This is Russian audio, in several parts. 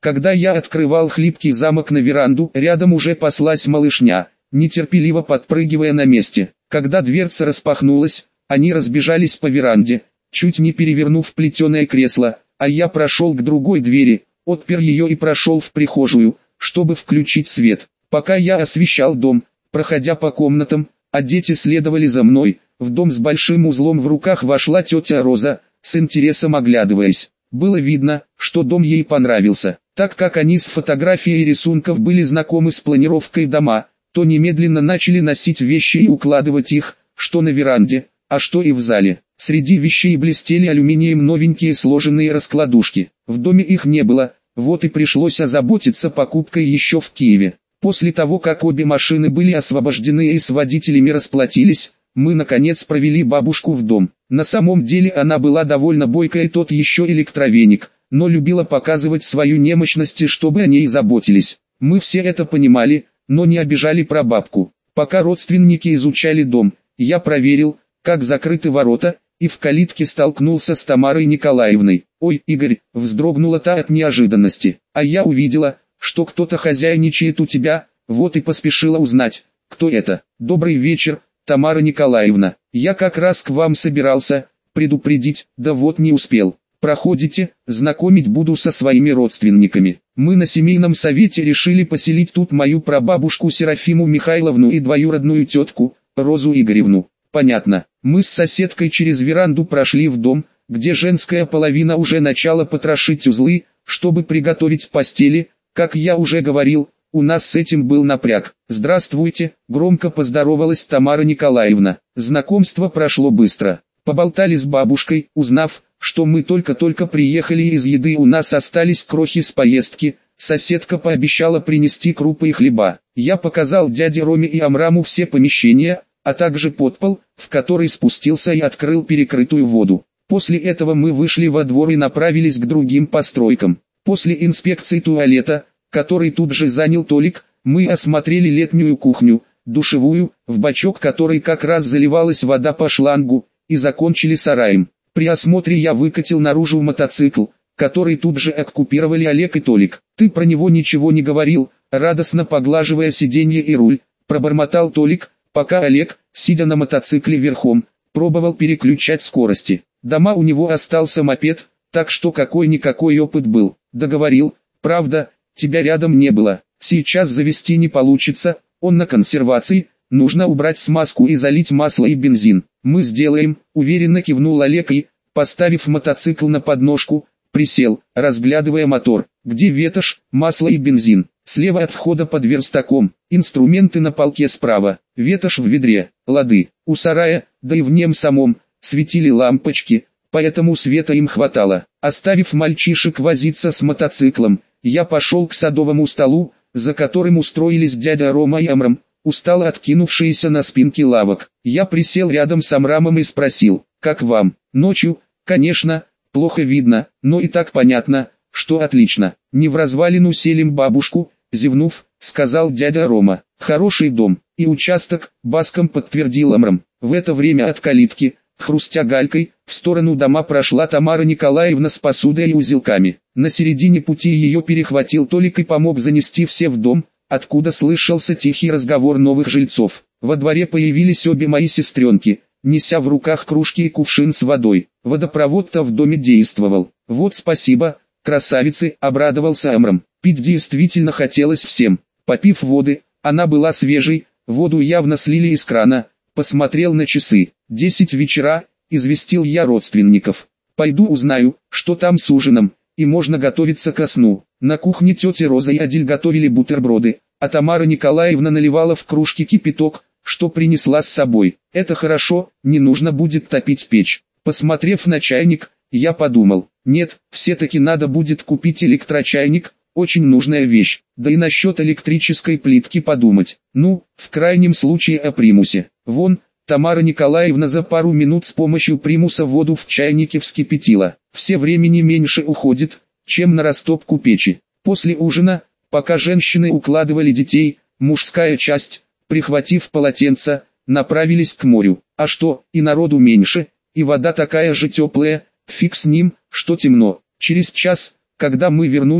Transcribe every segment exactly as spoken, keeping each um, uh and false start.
Когда я открывал хлипкий замок на веранду, рядом уже паслась малышня, нетерпеливо подпрыгивая на месте. Когда дверца распахнулась, они разбежались по веранде, чуть не перевернув плетеное кресло, а я прошел к другой двери, отпер ее и прошел в прихожую, чтобы включить свет. Пока я освещал дом, проходя по комнатам, а дети следовали за мной, в дом с большим узлом в руках вошла тетя Роза, с интересом оглядываясь. Было видно, что дом ей понравился. Так как они с фотографией и рисунков были знакомы с планировкой дома, то немедленно начали носить вещи и укладывать их, что на веранде, а что и в зале. Среди вещей блестели алюминием новенькие сложенные раскладушки. В доме их не было, вот и пришлось озаботиться покупкой еще в Киеве. После того, как обе машины были освобождены и с водителями расплатились, мы наконец провели бабушку в дом. На самом деле она была довольно бойкая, тот еще электровеник, но любила показывать свою немощность и чтобы о ней заботились. Мы все это понимали, но не обижали прабабку. Пока родственники изучали дом, я проверил, как закрыты ворота, и в калитке столкнулся с Тамарой Николаевной. «Ой, Игорь!» — вздрогнула та от неожиданности. А я увидела, что кто-то хозяйничает у тебя, вот и поспешила узнать, кто это. «Добрый вечер, Тамара Николаевна. Я как раз к вам собирался предупредить, да вот не успел. Проходите, знакомить буду со своими родственниками. Мы на семейном совете решили поселить тут мою прабабушку Серафиму Михайловну и двоюродную тетку, Розу Игоревну». Понятно. Мы с соседкой через веранду прошли в дом, где женская половина уже начала потрошить узлы, чтобы приготовить постели. Как я уже говорил, у нас с этим был напряг. «Здравствуйте», — громко поздоровалась Тамара Николаевна. Знакомство прошло быстро. Поболтали с бабушкой, узнав, что мы только-только приехали и из еды у нас остались крохи с поездки. Соседка пообещала принести крупы и хлеба. Я показал дяде Роме и Амраму все помещения, а также подпол, в который спустился и открыл перекрытую воду. После этого мы вышли во двор и направились к другим постройкам. После инспекции туалета, который тут же занял Толик, мы осмотрели летнюю кухню, душевую, в бачок которой как раз заливалась вода по шлангу, и закончили сараем. При осмотре я выкатил наружу мотоцикл, который тут же оккупировали Олег и Толик. «Ты про него ничего не говорил», радостно поглаживая сиденье и руль, пробормотал Толик, пока Олег, сидя на мотоцикле верхом, пробовал переключать скорости. Дома у него остался мопед, так что какой-никакой опыт был. Договорил, правда, тебя рядом не было. Сейчас завести не получится, он на консервации, нужно убрать смазку и залить масло и бензин. Мы сделаем, уверенно кивнул Олег и, поставив мотоцикл на подножку, присел, разглядывая мотор. Где ветошь, масло и бензин? Слева от входа под верстаком, инструменты на полке справа, ветошь в ведре, лады. У сарая, да и в нем самом, светили лампочки, поэтому света им хватало. Оставив мальчишек возиться с мотоциклом, я пошел к садовому столу, за которым устроились дядя Рома и Амрам, устало откинувшиеся на спинки лавок. Я присел рядом с Амрамом и спросил, как вам? Ночью, конечно, плохо видно, но и так понятно, что отлично. Не в развалину селим бабушку, зевнув, сказал дядя Рома. Хороший дом и участок, баском подтвердил Амрам. В это время от калитки, хрустя галькой, в сторону дома прошла Тамара Николаевна с посудой и узелками. На середине пути ее перехватил Толик и помог занести все в дом, откуда слышался тихий разговор новых жильцов. Во дворе появились обе мои сестренки, неся в руках кружки и кувшин с водой. Водопровод-то в доме действовал. Вот спасибо, красавицы, обрадовался Амрам. Пить действительно хотелось всем. Попив воды, она была свежей, воду явно слили из крана. Посмотрел на часы. Десять вечера, известил я родственников. Пойду узнаю, что там с ужином, и можно готовиться ко сну. На кухне тетя Роза и Адель готовили бутерброды, а Тамара Николаевна наливала в кружки кипяток, что принесла с собой. Это хорошо, не нужно будет топить печь. Посмотрев на чайник, я подумал, нет, все-таки надо будет купить электрочайник, очень нужная вещь. Да и насчет электрической плитки подумать. Ну, в крайнем случае о примусе. Вон, Тамара Николаевна за пару минут с помощью примуса воду в чайнике вскипятила. Все времени меньше уходит, чем на растопку печи. После ужина, пока женщины укладывали детей, мужская часть, прихватив полотенца, направились к морю. А что, и народу меньше, и вода такая же теплая, фиг с ним, что темно. Через час, когда мы вернулись,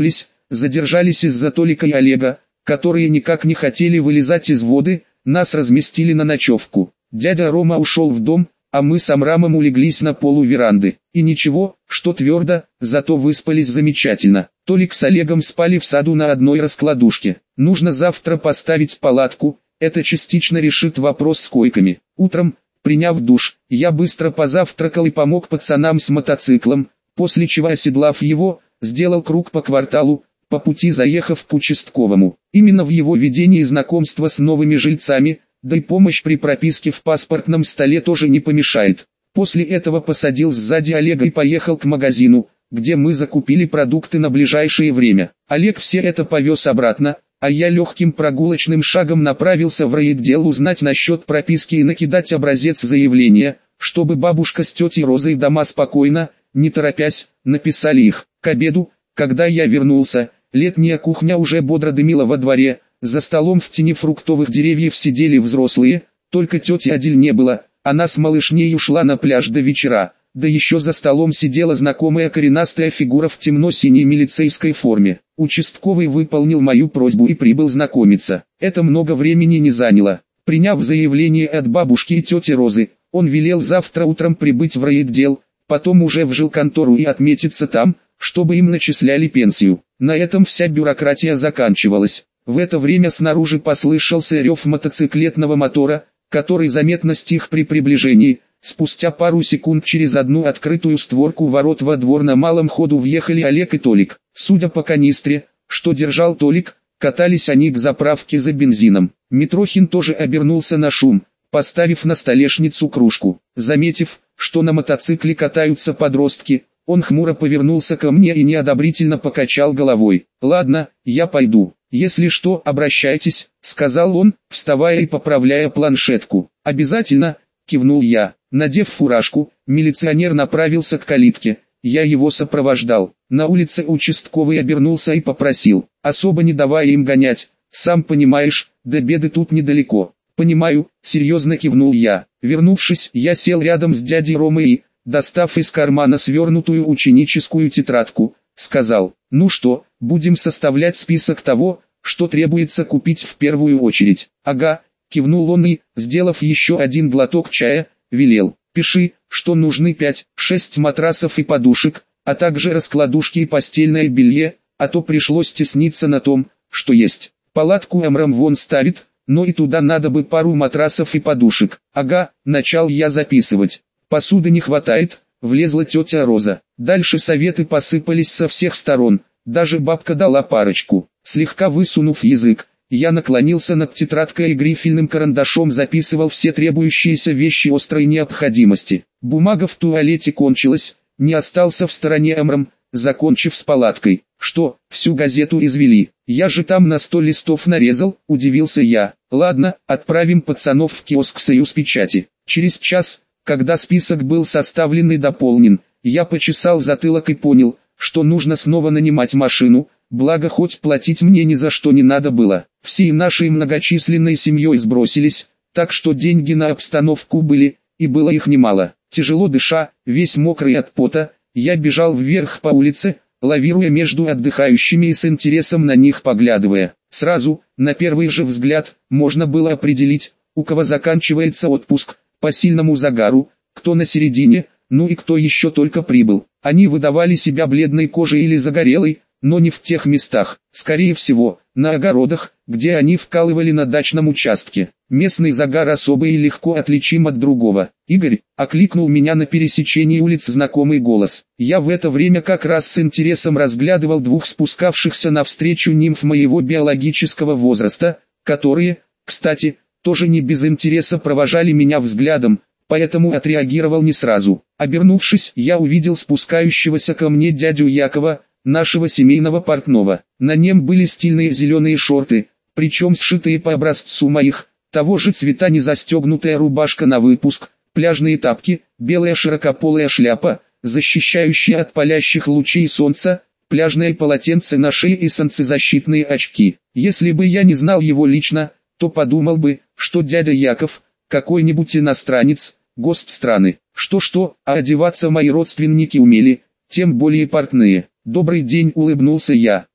задержались из-за Толика и Олега, которые никак не хотели вылезать из воды. Нас разместили на ночевку. Дядя Рома ушел в дом, а мы с Амрамом улеглись на полу веранды. И ничего, что твердо, зато выспались замечательно. Толик с Олегом спали в саду на одной раскладушке. Нужно завтра поставить палатку, это частично решит вопрос с койками. Утром, приняв душ, я быстро позавтракал и помог пацанам с мотоциклом, после чего, оседлав его, сделал круг по кварталу, по пути заехав к участковому. Именно в его ведении знакомство с новыми жильцами, да и помощь при прописке в паспортном столе тоже не помешает. После этого посадил сзади Олега и поехал к магазину, где мы закупили продукты на ближайшее время. Олег все это повез обратно, а я легким прогулочным шагом направился в райотдел узнать насчет прописки и накидать образец заявления, чтобы бабушка с тетей Розой дома спокойно, не торопясь, написали их. К обеду, когда я вернулся, летняя кухня уже бодро дымила во дворе, за столом в тени фруктовых деревьев сидели взрослые, только тети Адиль не было, она с малышней ушла на пляж до вечера, да еще за столом сидела знакомая коренастая фигура в темно-синей милицейской форме. Участковый выполнил мою просьбу и прибыл знакомиться. Это много времени не заняло. Приняв заявление от бабушки и тети Розы, он велел завтра утром прибыть в райотдел, потом уже в жилконтору и отметиться там, чтобы им начисляли пенсию. На этом вся бюрократия заканчивалась. В это время снаружи послышался рев мотоциклетного мотора, который заметно стих при приближении. Спустя пару секунд через одну открытую створку ворот во двор на малом ходу въехали Олег и Толик. Судя по канистре, что держал Толик, катались они к заправке за бензином. Митрохин тоже обернулся на шум, поставив на столешницу кружку. Заметив, что на мотоцикле катаются подростки, он хмуро повернулся ко мне и неодобрительно покачал головой. «Ладно, я пойду. Если что, обращайтесь», — сказал он, вставая и поправляя планшетку. «Обязательно», — кивнул я. Надев фуражку, милиционер направился к калитке. Я его сопровождал. На улице участковый обернулся и попросил, особо не давая им гонять. «Сам понимаешь, до беды тут недалеко». «Понимаю», — серьезно кивнул я. Вернувшись, я сел рядом с дядей Ромой и, достав из кармана свернутую ученическую тетрадку, сказал: «Ну что, будем составлять список того, что требуется купить в первую очередь». «Ага», — кивнул он и, сделав еще один глоток чая, велел: «Пиши, что нужны пять-шесть матрасов и подушек, а также раскладушки и постельное белье, а то пришлось тесниться на том, что есть. Палатку Амрам вон ставит, но и туда надо бы пару матрасов и подушек». «Ага», — начал я записывать. «Посуды не хватает», — влезла тетя Роза. Дальше советы посыпались со всех сторон, даже бабка дала парочку. Слегка высунув язык, я наклонился над тетрадкой и грифельным карандашом записывал все требующиеся вещи острой необходимости. Бумага в туалете кончилась, не остался в стороне Амрам, закончив с палаткой. «Что, всю газету извели? Я же там на сто листов нарезал», — удивился я. «Ладно, отправим пацанов в киоск «Союзпечати». Через час, когда список был составлен и дополнен, я почесал затылок и понял, что нужно снова нанимать машину, благо хоть платить мне ни за что не надо было. Всей нашей многочисленной семьей сбросились, так что деньги на обстановку были, и было их немало. Тяжело дыша, весь мокрый от пота, я бежал вверх по улице, лавируя между отдыхающими и с интересом на них поглядывая. Сразу, на первый же взгляд, можно было определить, у кого заканчивается отпуск, по сильному загару, кто на середине, ну и кто еще только прибыл. Они выдавали себя бледной кожей или загорелой, но не в тех местах, скорее всего, на огородах, где они вкалывали на дачном участке. Местный загар особый и легко отличим от другого. «Игорь», — окликнул меня на пересечении улиц знакомый голос. Я в это время как раз с интересом разглядывал двух спускавшихся навстречу нимф моего биологического возраста, которые, кстати, тоже не без интереса провожали меня взглядом, поэтому отреагировал не сразу. Обернувшись, я увидел спускающегося ко мне дядю Якова, нашего семейного портного. На нем были стильные зеленые шорты, причем сшитые по образцу моих, того же цвета незастегнутая рубашка на выпуск, пляжные тапки, белая широкополая шляпа, защищающая от палящих лучей солнца, пляжное полотенце на шее и солнцезащитные очки. Если бы я не знал его лично, то подумал бы, что дядя Яков – какой-нибудь иностранец, гость страны. Что-что, а одеваться мои родственники умели, тем более портные. «Добрый день», — улыбнулся я.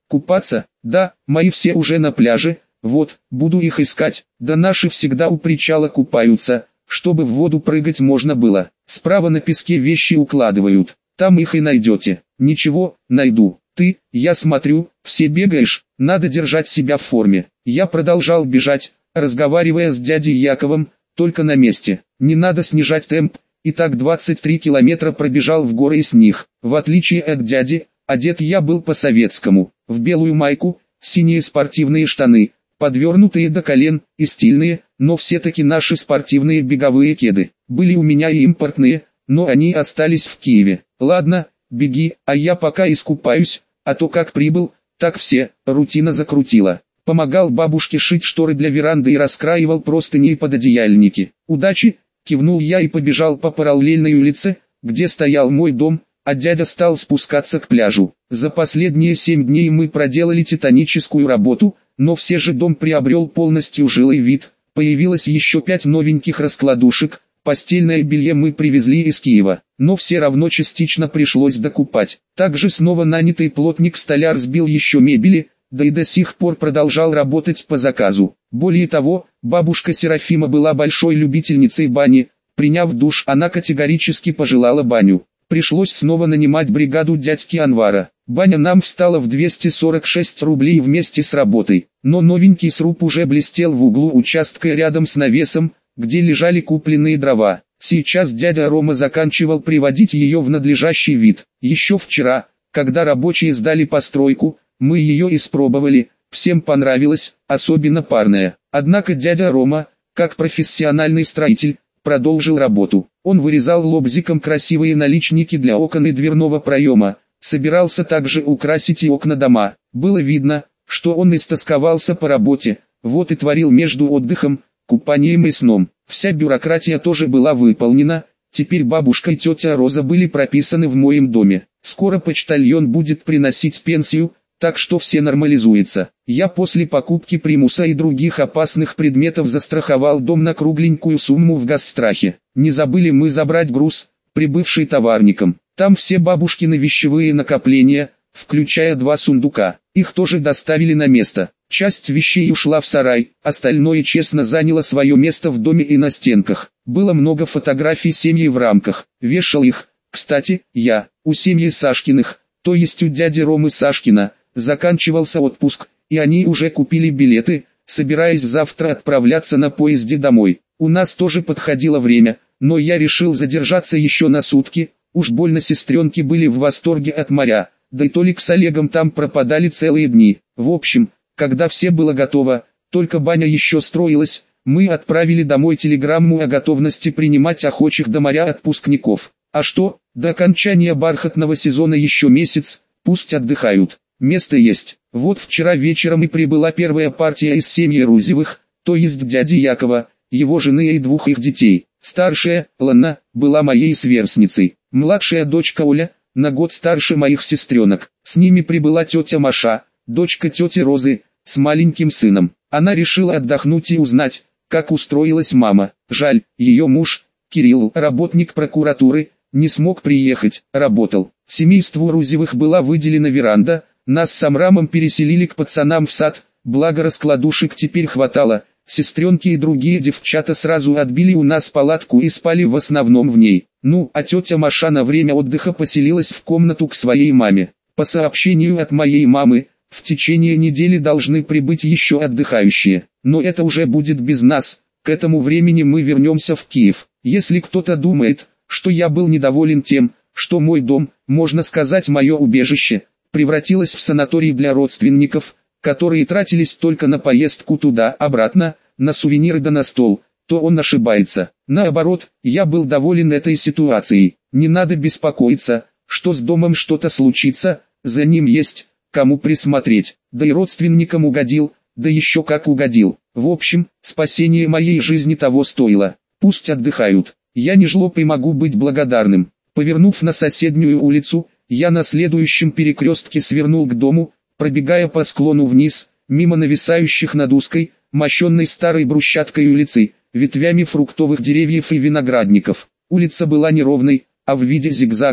Купаться? Да, мои все уже на пляже, вот, буду их искать. Да наши всегда у причала купаются, чтобы в воду прыгать можно было. Справа на песке вещи укладывают, там их и найдете. Ничего, найду. Ты, я смотрю, все бегаешь, надо держать себя в форме. Я продолжал бежать, разговаривая с дядей Яковом, только на месте. Не надо снижать темп. И так двадцать три километра пробежал в горы из них. В отличие от дяди, одет я был по-советскому, в белую майку, синие спортивные штаны, подвернутые до колен, и стильные, но все-таки наши спортивные беговые кеды. Были у меня и импортные, но они остались в Киеве. Ладно, беги, а я пока искупаюсь, а то как прибыл, так все, рутина закрутила. Помогал бабушке шить шторы для веранды и раскраивал простыни и пододеяльники. Удачи! Кивнул я и побежал по параллельной улице, где стоял мой дом, а дядя стал спускаться к пляжу. За последние семь дней мы проделали титаническую работу, но все же дом приобрел полностью жилой вид. Появилось еще пять новеньких раскладушек, постельное белье мы привезли из Киева, но все равно частично пришлось докупать. Также снова нанятый плотник-столяр сбил еще мебели, да и до сих пор продолжал работать по заказу. Более того, бабушка Серафима была большой любительницей бани, приняв душ, она категорически пожелала баню. Пришлось снова нанимать бригаду дядьки Анвара. Баня нам встала в двести сорок шесть рублей вместе с работой, но новенький сруб уже блестел в углу участка рядом с навесом, где лежали купленные дрова. Сейчас дядя Рома заканчивал приводить ее в надлежащий вид. Еще вчера, когда рабочие сдали постройку, мы ее испробовали, всем понравилось, особенно парная. Однако дядя Рома, как профессиональный строитель, продолжил работу. Он вырезал лобзиком красивые наличники для окон и дверного проема, собирался также украсить и окна дома. Было видно, что он истосковался по работе, вот и творил между отдыхом, купанием и сном. Вся бюрократия тоже была выполнена, теперь бабушка и тетя Роза были прописаны в моем доме. Скоро почтальон будет приносить пенсию, так что все нормализуется. Я после покупки примуса и других опасных предметов застраховал дом на кругленькую сумму в Госстрахе. Не забыли мы забрать груз, прибывший товарником. Там все бабушкины вещевые накопления, включая два сундука. Их тоже доставили на место. Часть вещей ушла в сарай, остальное честно заняло свое место в доме и на стенках. Было много фотографий семьи в рамках. Вешал их, кстати, я, у семьи Сашкиных, то есть у дяди Ромы Сашкина. Заканчивался отпуск, и они уже купили билеты, собираясь завтра отправляться на поезде домой. У нас тоже подходило время, но я решил задержаться еще на сутки, уж больно сестренки были в восторге от моря, да и Толик с Олегом там пропадали целые дни. В общем, когда все было готово, только баня еще строилась, мы отправили домой телеграмму о готовности принимать охочих до моря отпускников. А что, до окончания бархатного сезона еще месяц, пусть отдыхают. Место есть. Вот вчера вечером и прибыла первая партия из семьи Рузевых, то есть дяди Якова, его жены и двух их детей. Старшая, Ланна, была моей сверстницей. Младшая дочка Оля, на год старше моих сестренок. С ними прибыла тетя Маша, дочка тети Розы, с маленьким сыном. Она решила отдохнуть и узнать, как устроилась мама. Жаль, ее муж, Кирилл, работник прокуратуры, не смог приехать, работал. Семейству Рузевых была выделена веранда. Нас с Амрамом переселили к пацанам в сад, благо раскладушек теперь хватало, сестренки и другие девчата сразу отбили у нас палатку и спали в основном в ней. Ну, а тетя Маша на время отдыха поселилась в комнату к своей маме. По сообщению от моей мамы, в течение недели должны прибыть еще отдыхающие, но это уже будет без нас, к этому времени мы вернемся в Киев. Если кто-то думает, что я был недоволен тем, что мой дом, можно сказать мое убежище, превратилась в санаторий для родственников, которые тратились только на поездку туда-обратно, на сувениры да на стол, то он ошибается. Наоборот, я был доволен этой ситуацией. Не надо беспокоиться, что с домом что-то случится, за ним есть, кому присмотреть. Да и родственникам угодил, да еще как угодил. В общем, спасение моей жизни того стоило. Пусть отдыхают. Я не жлоб и могу быть благодарным. Повернув на соседнюю улицу, я на следующем перекрестке свернул к дому, пробегая по склону вниз, мимо нависающих над узкой, мощенной старой брусчаткой улицы, ветвями фруктовых деревьев и виноградников. Улица была неровной, а в виде зигзага,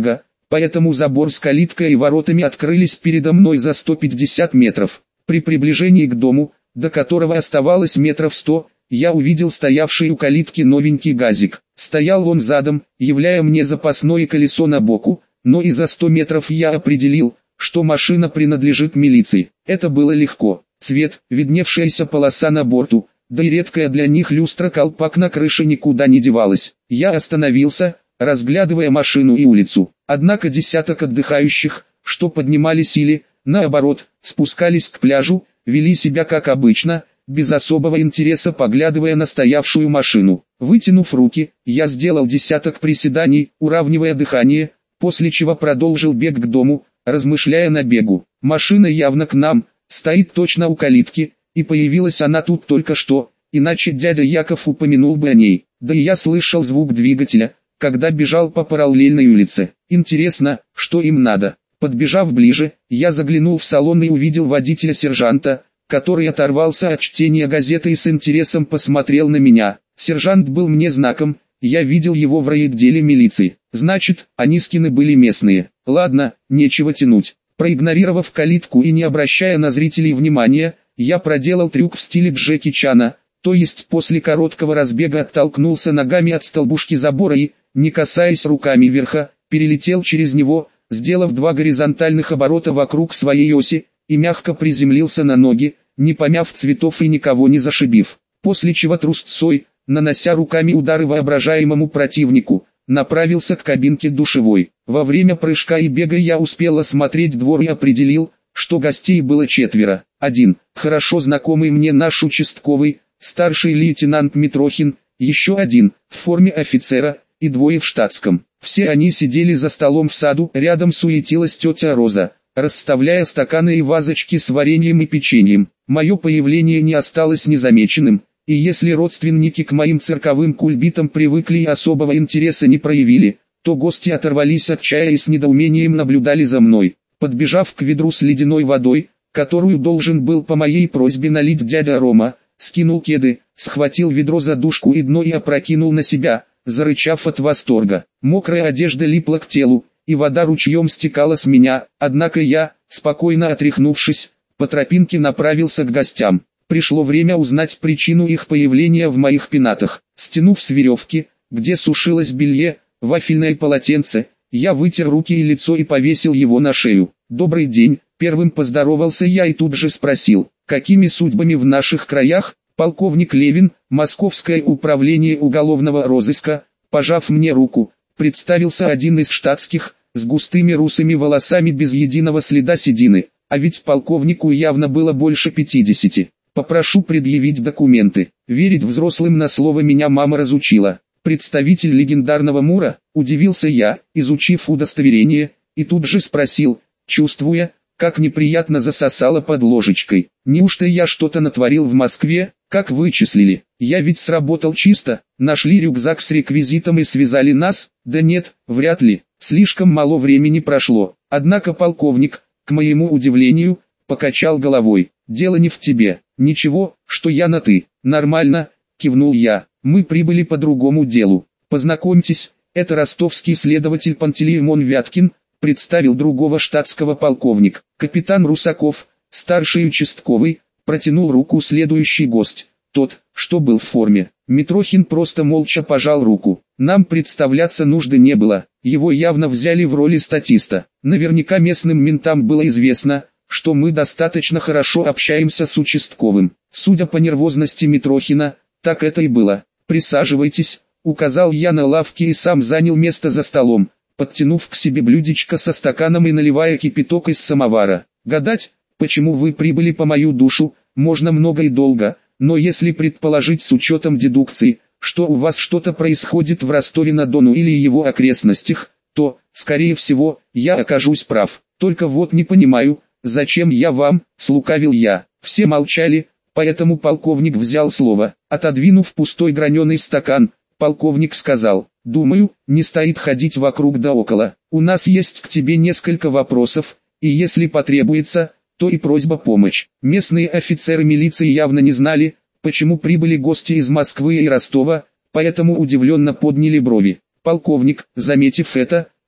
поэтому забор с калиткой и воротами открылись передо мной за сто пятьдесят метров. При приближении к дому, до которого оставалось метров сто, я увидел стоявший у калитки новенький газик. Стоял он задом, являя мне запасное колесо на боку, но и за сто метров я определил, что машина принадлежит милиции. Это было легко. Цвет, видневшаяся полоса на борту, да и редкая для них люстра-колпак на крыше никуда не девалась. Я остановился, разглядывая машину и улицу. Однако десяток отдыхающих, что поднимались или, наоборот, спускались к пляжу, вели себя как обычно, без особого интереса поглядывая на стоявшую машину. Вытянув руки, я сделал десяток приседаний, уравнивая дыхание, после чего продолжил бег к дому, размышляя на бегу. Машина явно к нам, стоит точно у калитки, и появилась она тут только что, иначе дядя Яков упомянул бы о ней. Да и я слышал звук двигателя, когда бежал по параллельной улице. Интересно, что им надо. Подбежав ближе, я заглянул в салон и увидел водителя-сержанта, который оторвался от чтения газеты и с интересом посмотрел на меня. Сержант был мне знаком, я видел его в райотделе милиции. Значит, Анискины были местные. Ладно, нечего тянуть. Проигнорировав калитку и не обращая на зрителей внимания, я проделал трюк в стиле Джеки Чана, то есть после короткого разбега оттолкнулся ногами от столбушки забора и, не касаясь руками верха, перелетел через него, сделав два горизонтальных оборота вокруг своей оси, и мягко приземлился на ноги, не помяв цветов и никого не зашибив. После чего трусцой, нанося руками удары воображаемому противнику, направился к кабинке душевой. Во время прыжка и бега я успел осмотреть двор и определил, что гостей было четверо. Один, хорошо знакомый мне наш участковый, старший лейтенант Митрохин, еще один, в форме офицера, и двое в штатском. Все они сидели за столом в саду, рядом суетилась тетя Роза, расставляя стаканы и вазочки с вареньем и печеньем. Мое появление не осталось незамеченным, и если родственники к моим цирковым кульбитам привыкли и особого интереса не проявили, то гости оторвались от чая и с недоумением наблюдали за мной. Подбежав к ведру с ледяной водой, которую должен был по моей просьбе налить дядя Рома, скинул кеды, схватил ведро за дужку и дно и опрокинул на себя, зарычав от восторга. Мокрая одежда липла к телу, и вода ручьем стекала с меня, однако я, спокойно отряхнувшись, по тропинке направился к гостям. Пришло время узнать причину их появления в моих пенатах. Стянув с веревки, где сушилось белье, вафельное полотенце, я вытер руки и лицо и повесил его на шею. «Добрый день», первым поздоровался я и тут же спросил, какими судьбами в наших краях? Полковник Левин, Московское управление уголовного розыска, пожав мне руку, представился один из штатских, с густыми русыми волосами без единого следа седины, а ведь полковнику явно было больше пятидесяти. Попрошу предъявить документы. Верить взрослым на слово меня мама разучила. Представитель легендарного Мура, удивился я, изучив удостоверение, и тут же спросил, чувствуя, как неприятно засосало под ложечкой. Неужто я что-то натворил в Москве? Как вычислили? Я ведь сработал чисто, нашли рюкзак с реквизитом и связали нас? Да нет, вряд ли, слишком мало времени прошло. Однако полковник, к моему удивлению, покачал головой. Дело не в тебе. Ничего, что я на «ты». Нормально, кивнул я. Мы прибыли по другому делу. Познакомьтесь, это ростовский следователь Пантелеймон Вяткин, представил другого штатского полковник. Капитан Русаков, старший участковый, протянул руку следующий гость, тот, что был в форме. Митрохин просто молча пожал руку. Нам представляться нужды не было, его явно взяли в роли статиста. Наверняка местным ментам было известно, что мы достаточно хорошо общаемся с участковым. Судя по нервозности Митрохина, так это и было. «Присаживайтесь», — указал я на лавке и сам занял место за столом, подтянув к себе блюдечко со стаканом и наливая кипяток из самовара. Гадать, почему вы прибыли по мою душу, можно много и долго, но если предположить с учетом дедукции, что у вас что-то происходит в Ростове-на-Дону или его окрестностях, то, скорее всего, я окажусь прав. Только вот не понимаю, зачем я вам, слукавил я. Все молчали, поэтому полковник взял слово. Отодвинув пустой граненый стакан, полковник сказал, думаю, не стоит ходить вокруг да около. У нас есть к тебе несколько вопросов, и если потребуется, то и просьба помочь. Местные офицеры милиции явно не знали, почему прибыли гости из Москвы и Ростова, поэтому удивленно подняли брови. Полковник, заметив это,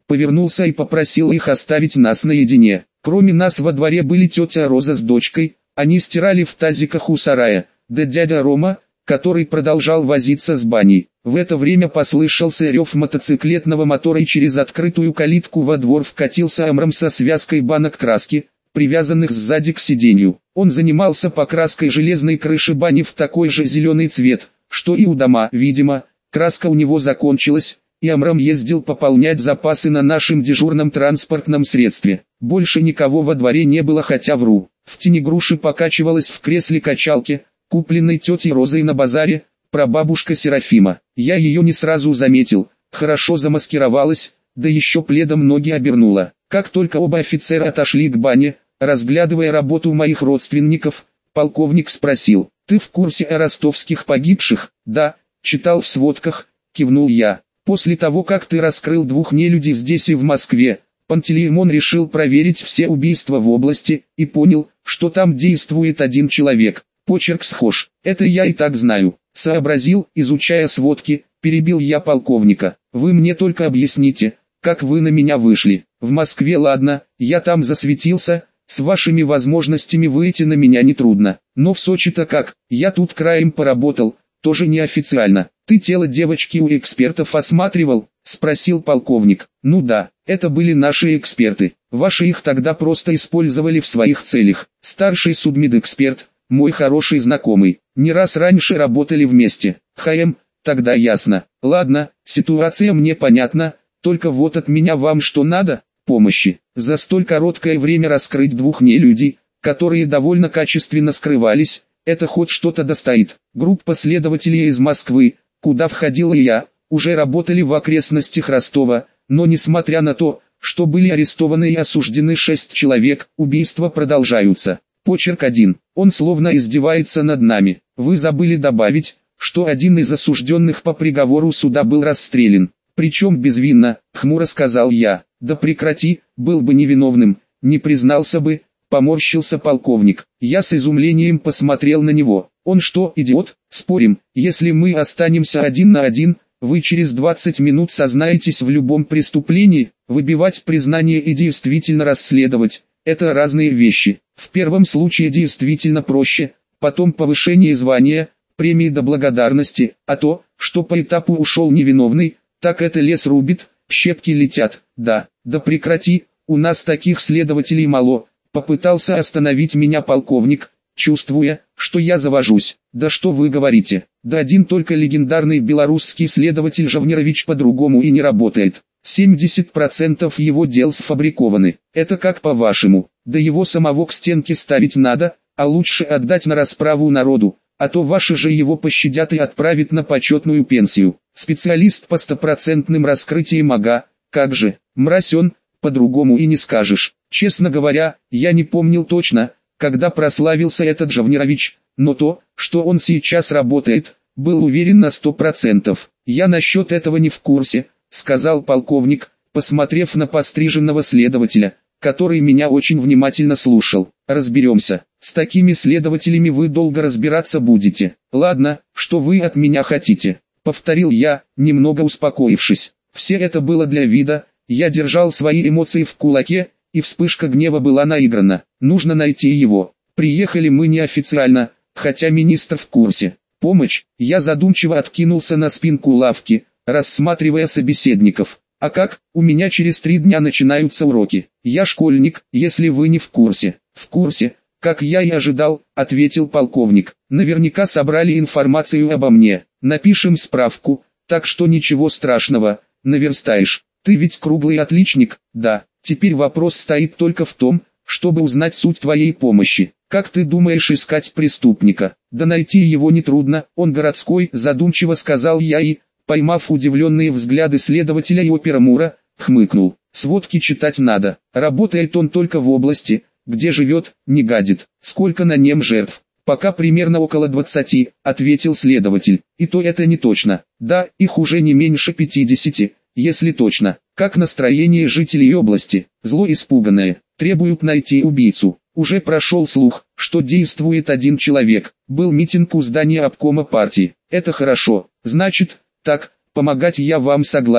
повернулся и попросил их оставить нас наедине. Кроме нас во дворе были тетя Роза с дочкой, они стирали в тазиках у сарая, да дядя Рома, который продолжал возиться с баней. В это время послышался рев мотоциклетного мотора, и через открытую калитку во двор вкатился Амрам со связкой банок краски, привязанных сзади к сиденью. Он занимался покраской железной крыши бани в такой же зеленый цвет, что и у дома. Видимо, краска у него закончилась, и Амрам ездил пополнять запасы на нашем дежурном транспортном средстве. Больше никого во дворе не было, хотя вру. В тени груши покачивалась в кресле качалки, купленной тетей Розой на базаре, прабабушка Серафима. Я ее не сразу заметил, хорошо замаскировалась, да еще пледом ноги обернула. Как только оба офицера отошли к бане, разглядывая работу моих родственников, полковник спросил: «Ты в курсе о ростовских погибших?» «Да, читал в сводках», кивнул я. «После того, как ты раскрыл двух нелюдей здесь и в Москве, Пантелеймон решил проверить все убийства в области, и понял, что там действует один человек. Почерк схож, это я и так знаю». Сообразил, изучая сводки, перебил я полковника. «Вы мне только объясните, как вы на меня вышли. В Москве ладно, я там засветился, с вашими возможностями выйти на меня нетрудно. Но в Сочи-то как, я тут краем поработал, тоже неофициально». «Ты тело девочки у экспертов осматривал?» – спросил полковник. «Ну да, это были наши эксперты. Ваши их тогда просто использовали в своих целях. Старший судмедэксперт, мой хороший знакомый, не раз раньше работали вместе. ХМ, тогда ясно. Ладно, ситуация мне понятна, только вот от меня вам что надо? Помощи. За столь короткое время раскрыть двух нелюдей, которые довольно качественно скрывались, это хоть что-то достоит. Группа следователей из Москвы, куда входил и я, уже работали в окрестностях Ростова, но несмотря на то, что были арестованы и осуждены шесть человек, убийства продолжаются. Почерк один. Он словно издевается над нами. Вы забыли добавить, что один из осужденных по приговору суда был расстрелян. Причем безвинно, хмуро сказал я. Да прекрати, был бы невиновным, не признался бы, поморщился полковник. Я с изумлением посмотрел на него. Он что, идиот? Спорим, если мы останемся один на один, вы через двадцать минут сознаетесь в любом преступлении. Выбивать признание и действительно расследовать – это разные вещи. В первом случае действительно проще, потом повышение звания, премии до благодарности, а то, что по этапу ушел невиновный, так это лес рубит, щепки летят. Да, да прекрати, у нас таких следователей мало, попытался остановить меня полковник, чувствуя, что я завожусь. Да что вы говорите, да один только легендарный белорусский следователь Жавнерович по-другому и не работает. семьдесят процентов его дел сфабрикованы. Это как по-вашему? Да его самого к стенке ставить надо, а лучше отдать на расправу народу, а то ваши же его пощадят и отправят на почетную пенсию. Специалист по стопроцентным раскрытиям, ага, как же, мразь он, по-другому и не скажешь. Честно говоря, я не помнил точно, когда прославился этот Жавнерович, но то, что он сейчас работает, был уверен на сто процентов. Я насчет этого не в курсе, сказал полковник, посмотрев на постриженного следователя, который меня очень внимательно слушал. Разберемся, с такими следователями вы долго разбираться будете. Ладно, что вы от меня хотите? Повторил я, немного успокоившись. Все это было для вида, я держал свои эмоции в кулаке, и вспышка гнева была наиграна. Нужно найти его. Приехали мы неофициально, хотя министр в курсе. Помощь, я задумчиво откинулся на спинку лавки, рассматривая собеседников. А как, у меня через три дня начинаются уроки. Я школьник, если вы не в курсе. В курсе, как я и ожидал, ответил полковник. Наверняка собрали информацию обо мне. Напишем справку, так что ничего страшного, наверстаешь. Ты ведь круглый отличник, да. Теперь вопрос стоит только в том, чтобы узнать суть твоей помощи. Как ты думаешь искать преступника? Да найти его нетрудно, он городской, задумчиво сказал я и, поймав удивленные взгляды следователя и опера Мура, хмыкнул. Сводки читать надо. Работает он только в области, где живет, не гадит. Сколько на нем жертв? Пока примерно около двадцати, ответил следователь. И то это не точно. Да, их уже не меньше пятидесяти, если точно. Как настроение жителей области? Зло испуганное. Требуют найти убийцу. Уже прошел слух, что действует один человек. Был митинг у здания обкома партии. Это хорошо. Значит, так, помогать я вам согласен.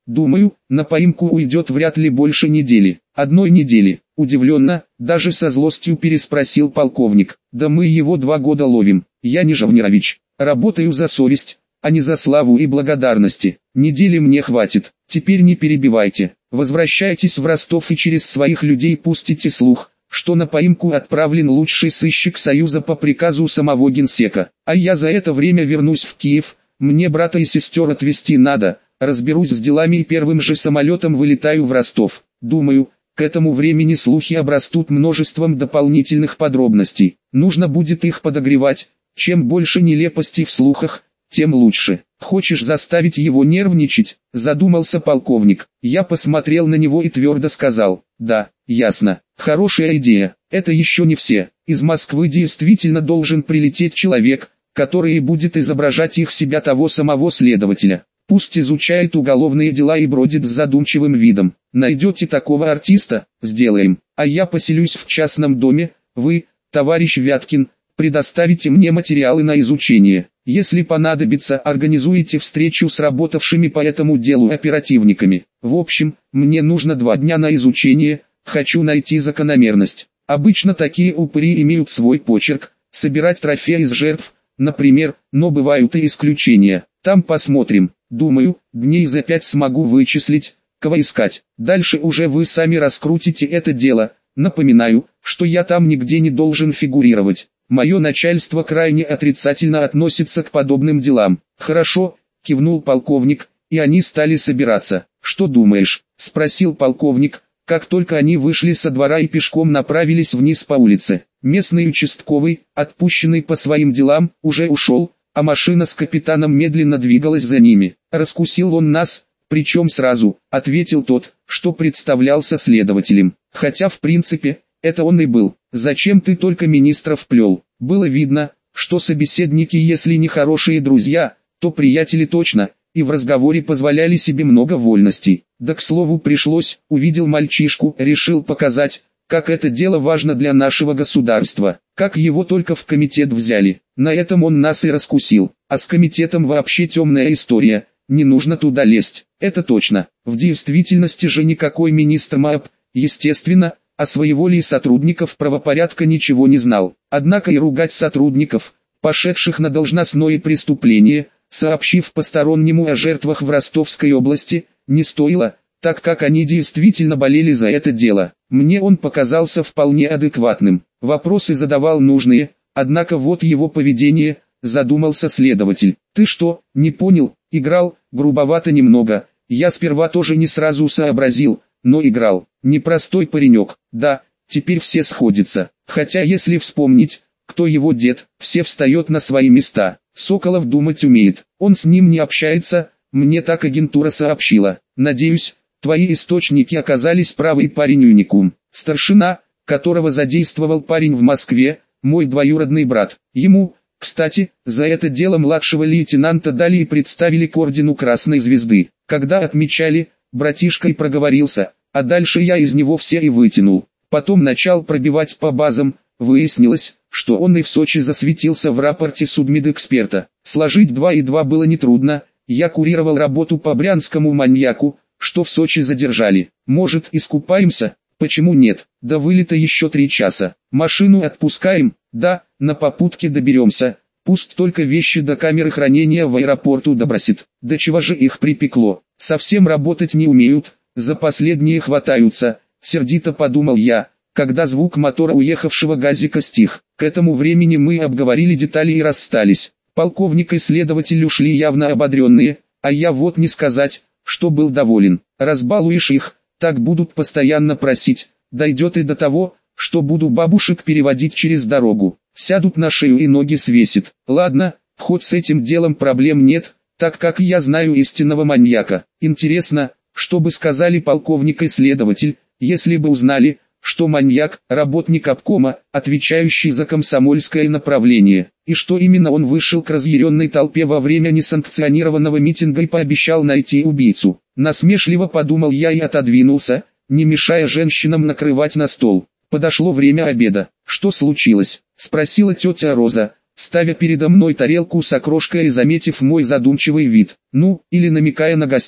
Думаю, на поимку уйдет вряд ли больше недели. Одной недели. Удивленно, даже со злостью переспросил полковник. Да мы его два года ловим. Я не Жавнирович. Работаю за совесть, а не за славу и благодарности. Недели мне хватит. Теперь не перебивайте. Возвращайтесь в Ростов и через своих людей пустите слух, что на поимку отправлен лучший сыщик Союза по приказу самого генсека. А я за это время вернусь в Киев. Мне брата и сестер отвезти надо. Разберусь с делами и первым же самолетом вылетаю в Ростов. Думаю, к этому времени слухи обрастут множеством дополнительных подробностей. Нужно будет их подогревать. Чем больше нелепостей в слухах, тем лучше. Хочешь заставить его нервничать? Задумался полковник. Я посмотрел на него и твердо сказал: да, ясно. Хорошая идея. Это еще не все. Из Москвы действительно должен прилететь человек, который и будет изображать их себя того самого следователя. Пусть изучает уголовные дела и бродит с задумчивым видом. Найдете такого артиста? Сделаем. А я поселюсь в частном доме. Вы, товарищ Вяткин, предоставите мне материалы на изучение. Если понадобится, организуйте встречу с работавшими по этому делу оперативниками. В общем, мне нужно два дня на изучение. Хочу найти закономерность. Обычно такие упыри имеют свой почерк. Собирать трофеи из жертв, например, но бывают и исключения. Там посмотрим. Думаю, дней за пять смогу вычислить, кого искать. Дальше уже вы сами раскрутите это дело. Напоминаю, что я там нигде не должен фигурировать. Мое начальство крайне отрицательно относится к подобным делам. Хорошо, кивнул полковник, и они стали собираться. Что думаешь? Спросил полковник, как только они вышли со двора и пешком направились вниз по улице. Местный участковый, отпущенный по своим делам, уже ушел, а машина с капитаном медленно двигалась за ними. Раскусил он нас, причем сразу, ответил тот, что представлялся следователем. Хотя в принципе, это он и был. Зачем ты только министров плел? Было видно, что собеседники, если не хорошие друзья, то приятели точно, и в разговоре позволяли себе много вольностей. Да к слову пришлось, увидел мальчишку, решил показать, как это дело важно для нашего государства, как его только в комитет взяли. На этом он нас и раскусил. А с комитетом вообще темная история, не нужно туда лезть. Это точно. В действительности же никакой министр МАП, естественно, о своеволии сотрудников правопорядка ничего не знал. Однако и ругать сотрудников, пошедших на должностное преступление, сообщив постороннему о жертвах в Ростовской области, не стоило, так как они действительно болели за это дело. Мне он показался вполне адекватным. Вопросы задавал нужные, однако вот его поведение, задумался следователь. Ты что, не понял? Играл, грубовато немного. Я сперва тоже не сразу сообразил, но играл. Непростой паренек. Да, теперь все сходятся. Хотя если вспомнить, кто его дед, все встает на свои места. Соколов думать умеет. Он с ним не общается, мне так агентура сообщила. Надеюсь, твои источники оказались правы, и парень уникум. Старшина, которого задействовал парень в Москве, мой двоюродный брат. Ему, кстати, за это дело младшего лейтенанта дали и представили к ордену Красной Звезды. Когда отмечали, братишка и проговорился, а дальше я из него все и вытянул. Потом начал пробивать по базам, выяснилось, что он и в Сочи засветился в рапорте судмедэксперта. Сложить два и два было нетрудно, я курировал работу по брянскому маньяку, что в Сочи задержали. Может, искупаемся? Почему нет? До вылета еще три часа. Машину отпускаем? Да, на попутке доберемся. Пусть только вещи до камеры хранения в аэропорту добросит. Да чего же их припекло? Совсем работать не умеют, за последние хватаются, сердито подумал я, когда звук мотора уехавшего газика стих. К этому времени мы обговорили детали и расстались. Полковник и следователь ушли явно ободренные, а я вот не сказать, что был доволен. Разбалуешь их, так будут постоянно просить. Дойдет и до того, что буду бабушек переводить через дорогу. Сядут на шею и ноги свесит. Ладно, хоть с этим делом проблем нет, так как я знаю истинного маньяка. Интересно, что бы сказали полковник и следователь, если бы узнали, что маньяк – работник обкома, отвечающий за комсомольское направление, и что именно он вышел к разъяренной толпе во время несанкционированного митинга и пообещал найти убийцу. Насмешливо подумал я и отодвинулся, не мешая женщинам накрывать на стол. Подошло время обеда. «Что случилось?» – спросила тетя Роза, ставя передо мной тарелку с окрошкой и заметив мой задумчивый вид. Ну, или намекая на гостей.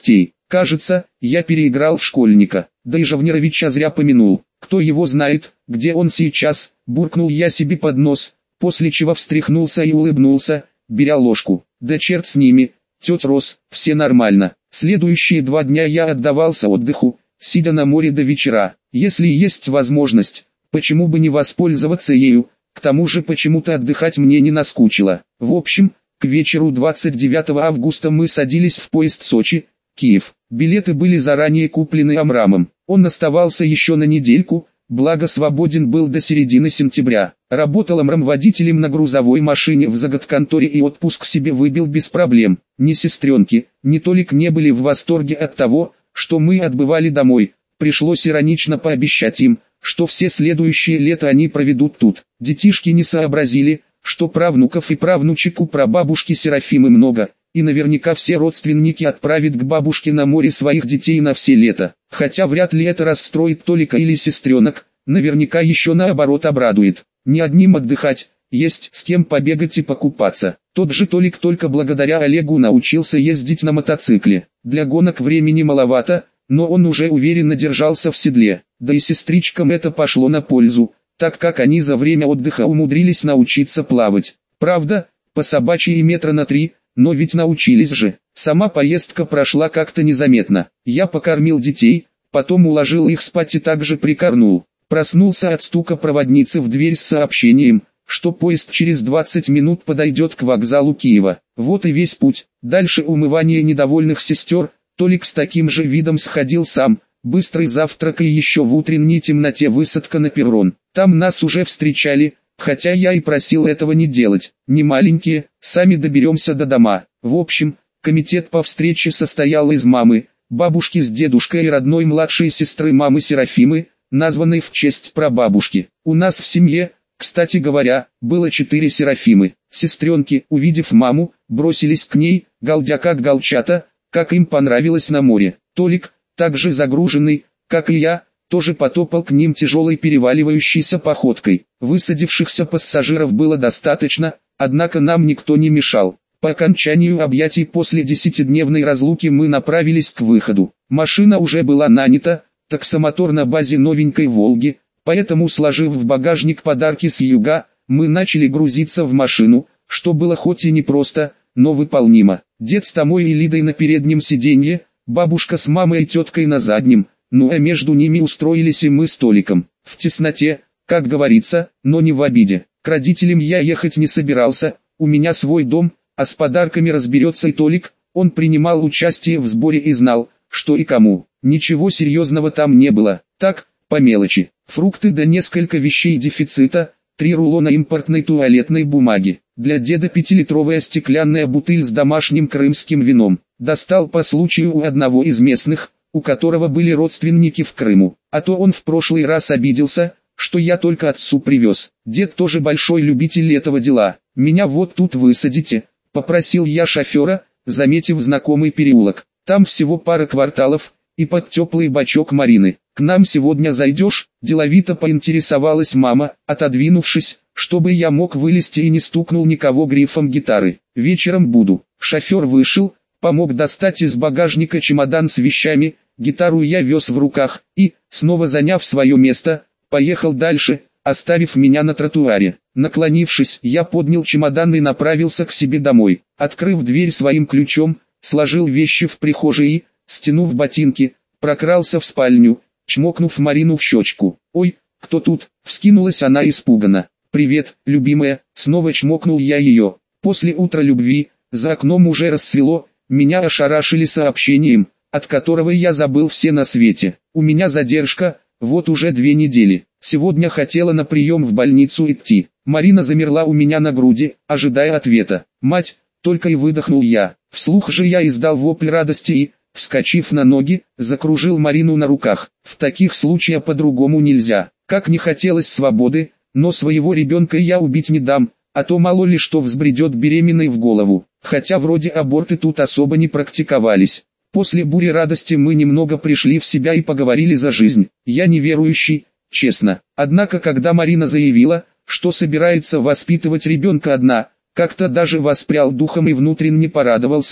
Кажется, я переиграл в школьника, да и Жавнеровича зря помянул. Кто его знает, где он сейчас, буркнул я себе под нос, после чего встряхнулся и улыбнулся, беря ложку. Да черт с ними, тетя Рос, все нормально. Следующие два дня я отдавался отдыху, сидя на море до вечера. Если есть возможность, почему бы не воспользоваться ею? К тому же почему-то отдыхать мне не наскучило. В общем, к вечеру двадцать девятого августа мы садились в поезд Сочи, Киев. Билеты были заранее куплены Амрамом. Он оставался еще на недельку, благо свободен был до середины сентября. Работал Амрам водителем на грузовой машине в заготконторе и отпуск себе выбил без проблем. Ни сестренки, ни Толик не были в восторге от того, что мы отбывали домой. Пришлось иронично пообещать им, что все следующие лето они проведут тут. Детишки не сообразили, что правнуков и правнучек у прабабушки Серафимы много, и наверняка все родственники отправят к бабушке на море своих детей на все лето. Хотя вряд ли это расстроит Толика или сестренок, наверняка еще наоборот обрадует. Не одним отдыхать, есть с кем побегать и покупаться. Тот же Толик только благодаря Олегу научился ездить на мотоцикле. Для гонок времени маловато, но он уже уверенно держался в седле. Да и сестричкам это пошло на пользу, так как они за время отдыха умудрились научиться плавать. Правда, по собачьей метра на три, но ведь научились же. Сама поездка прошла как-то незаметно. Я покормил детей, потом уложил их спать и также прикорнул. Проснулся от стука проводницы в дверь с сообщением, что поезд через двадцать минут подойдет к вокзалу Киева. Вот и весь путь. Дальше умывание недовольных сестер. Толик с таким же видом сходил сам. Быстрый завтрак и еще в утренней темноте высадка на перрон. Там нас уже встречали, хотя я и просил этого не делать. Не маленькие, сами доберемся до дома. В общем, комитет по встрече состоял из мамы, бабушки с дедушкой и родной младшей сестры мамы Серафимы, названной в честь прабабушки. У нас в семье, кстати говоря, было четыре Серафимы. Сестренки, увидев маму, бросились к ней, галдя как галчата, как им понравилось на море. Толик, также загруженный, как и я, тоже потопал к ним тяжелой переваливающейся походкой. Высадившихся пассажиров было достаточно, однако нам никто не мешал. По окончанию объятий после десятидневной разлуки мы направились к выходу. Машина уже была нанята, таксомотор на базе новенькой «Волги», поэтому, сложив в багажник подарки с юга, мы начали грузиться в машину, что было хоть и непросто, но выполнимо. Дед с Томой и Лидой на переднем сиденье, бабушка с мамой и теткой на заднем, ну а между ними устроились и мы с Толиком. В тесноте, как говорится, но не в обиде. К родителям я ехать не собирался, у меня свой дом, а с подарками разберется и Толик. Он принимал участие в сборе и знал, что и кому. Ничего серьезного там не было, так, по мелочи. Фрукты да несколько вещей дефицита, три рулона импортной туалетной бумаги. Для деда пятилитровая стеклянная бутыль с домашним крымским вином. Достал по случаю у одного из местных, у которого были родственники в Крыму. А то он в прошлый раз обиделся, что я только отцу привез. Дед тоже большой любитель этого дела. Меня вот тут высадите, попросил я шофера, заметив знакомый переулок. Там всего пара кварталов, и под теплый бачок Марины. К нам сегодня зайдешь? Деловито поинтересовалась мама, отодвинувшись, чтобы я мог вылезти и не стукнул никого грифом гитары. Вечером буду. Шофер вышел, помог достать из багажника чемодан с вещами, гитару я вез в руках, и, снова заняв свое место, поехал дальше, оставив меня на тротуаре. Наклонившись, я поднял чемодан и направился к себе домой. Открыв дверь своим ключом, сложил вещи в прихожей и, стянув ботинки, прокрался в спальню, чмокнув Марину в щечку. «Ой, кто тут?» — вскинулась она испуганно. «Привет, любимая», — снова чмокнул я ее. После утра любви, за окном уже расцвело, меня ошарашили сообщением, от которого я забыл все на свете. У меня задержка, вот уже две недели. Сегодня хотела на прием в больницу идти. Марина замерла у меня на груди, ожидая ответа. «Мать», только и выдохнул я. Вслух же я издал вопль радости и, вскочив на ноги, закружил Марину на руках. В таких случаях по-другому нельзя. Как не хотелось свободы, но своего ребенка я убить не дам, а то мало ли что взбредет беременной в голову. Хотя вроде аборты тут особо не практиковались. После бури радости мы немного пришли в себя и поговорили за жизнь. Я неверующий, честно. Однако когда Марина заявила, что собирается воспитывать ребенка одна, как-то даже воспрял духом и внутренне порадовался,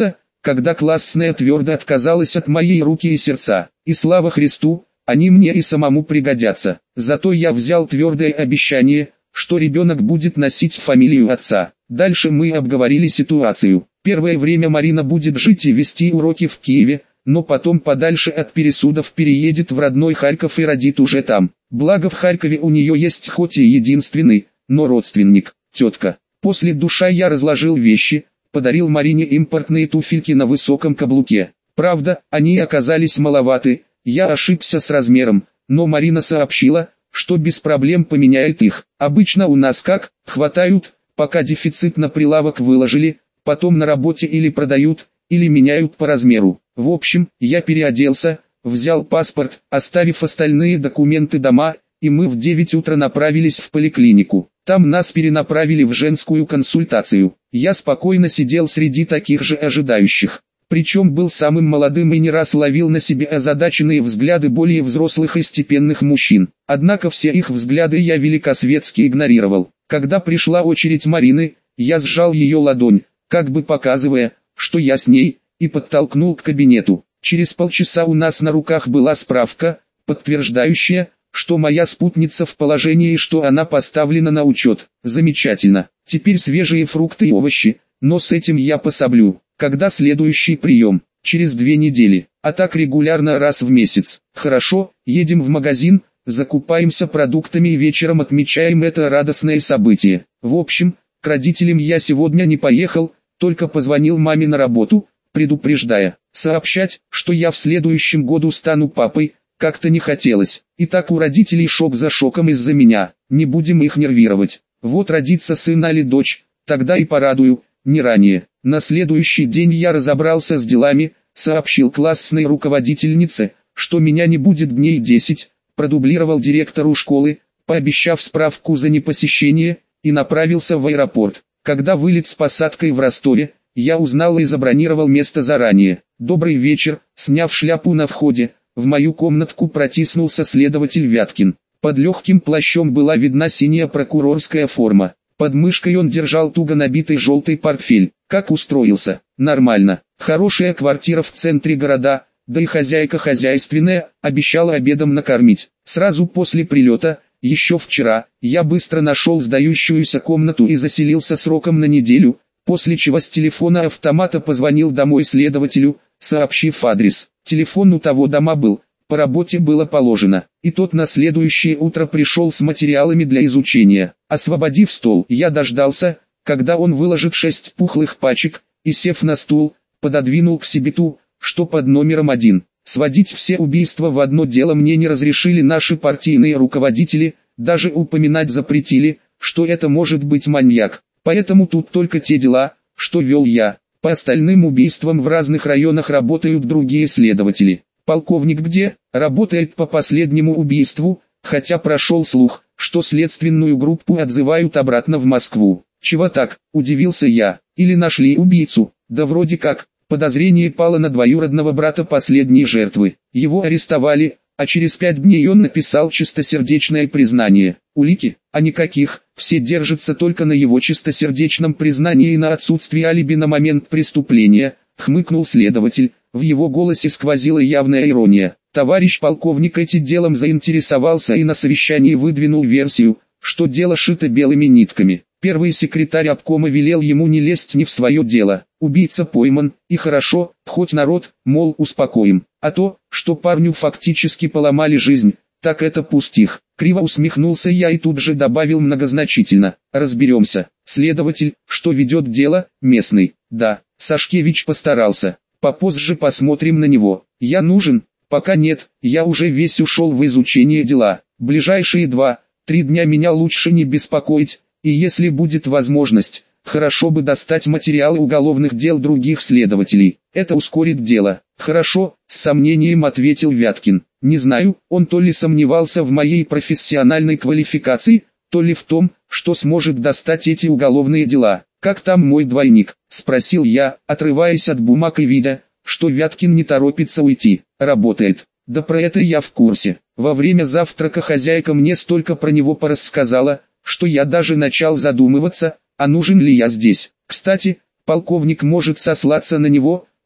когда классная твердо отказалась от моей руки и сердца. И слава Христу, они мне и самому пригодятся. Зато я взял твердое обещание, что ребенок будет носить фамилию отца. Дальше мы обговорили ситуацию. Первое время Марина будет жить и вести уроки в Киеве, но потом подальше от пересудов переедет в родной Харьков и родит уже там. Благо в Харькове у нее есть хоть и единственный, но родственник, тетка. После душа я разложил вещи, подарил Марине импортные туфельки на высоком каблуке. Правда, они оказались маловаты, я ошибся с размером, но Марина сообщила, что без проблем поменяет их. Обычно у нас как, хватают, пока дефицит на прилавок выложили, потом на работе или продают, или меняют по размеру. В общем, я переоделся, взял паспорт, оставив остальные документы дома, и мы в девять утра направились в поликлинику. Там нас перенаправили в женскую консультацию. Я спокойно сидел среди таких же ожидающих. Причем был самым молодым и не раз ловил на себе озадаченные взгляды более взрослых и степенных мужчин. Однако все их взгляды я великосветски игнорировал. Когда пришла очередь Марины, я сжал ее ладонь, как бы показывая, что я с ней, и подтолкнул к кабинету. Через полчаса у нас на руках была справка, подтверждающая, что моя спутница в положении и что она поставлена на учет. Замечательно. Теперь свежие фрукты и овощи, но с этим я пособлю. Когда следующий прием? Через две недели. А так регулярно раз в месяц. Хорошо, едем в магазин, закупаемся продуктами и вечером отмечаем это радостное событие. В общем, к родителям я сегодня не поехал, только позвонил маме на работу, предупреждая. Сообщать, что я в следующем году стану папой, как-то не хотелось. И так у родителей шок за шоком из-за меня. Не будем их нервировать. Вот родится сын или дочь, тогда и порадую, не ранее. На следующий день я разобрался с делами, сообщил классной руководительнице, что меня не будет дней десять, продублировал директору школы, пообещав справку за непосещение, и направился в аэропорт. Когда вылет с посадкой в Ростове, я узнал и забронировал место заранее. Добрый вечер, сняв шляпу на входе, в мою комнатку протиснулся следователь Вяткин. Под легким плащом была видна синяя прокурорская форма. Под мышкой он держал туго набитый желтый портфель. Как устроился? Нормально. Хорошая квартира в центре города, да и хозяйка хозяйственная, обещала обедом накормить. Сразу после прилета, еще вчера, я быстро нашел сдающуюся комнату и заселился сроком на неделю, после чего с телефона автомата позвонил домой следователю, сообщив адрес. Телефон у того дома был, по работе было положено, и тот на следующее утро пришел с материалами для изучения. Освободив стол, я дождался, когда он выложит шесть пухлых пачек, и сев на стул, пододвинул к себе ту, что под номером один. Сводить все убийства в одно дело мне не разрешили наши партийные руководители, даже упоминать запретили, что это может быть маньяк. Поэтому тут только те дела, что вел я. По остальным убийствам в разных районах работают другие следователи. Полковник где? Работает по последнему убийству, хотя прошел слух, что следственную группу отзывают обратно в Москву. Чего так, удивился я, или нашли убийцу? Да вроде как, подозрение пало на двоюродного брата последней жертвы. Его арестовали, а через пять дней он написал чистосердечное признание. Улики? А никаких, все держатся только на его чистосердечном признании и на отсутствии алиби на момент преступления, хмыкнул следователь. В его голосе сквозила явная ирония. Товарищ полковник этим делом заинтересовался и на совещании выдвинул версию, что дело шито белыми нитками. Первый секретарь обкома велел ему не лезть ни в свое дело. Убийца пойман, и хорошо, хоть народ, мол, успокоим. А то, что парню фактически поломали жизнь, так это пустих. Криво усмехнулся я и тут же добавил многозначительно. Разберемся. Следователь, что ведет дело, местный. Да, Сашкевич постарался. Попозже посмотрим на него. Я нужен? Пока нет, я уже весь ушел в изучение дела. Ближайшие два, три дня меня лучше не беспокоить, и если будет возможность, хорошо бы достать материалы уголовных дел других следователей. Это ускорит дело. Хорошо, с сомнением ответил Вяткин. Не знаю, он то ли сомневался в моей профессиональной квалификации, то ли в том, что сможет достать эти уголовные дела. «Как там мой двойник?» – спросил я, отрываясь от бумаг и видя, что Вяткин не торопится уйти. «Работает. Да про это я в курсе. Во время завтрака хозяйка мне столько про него порассказала, что я даже начал задумываться, а нужен ли я здесь. Кстати, полковник может сослаться на него,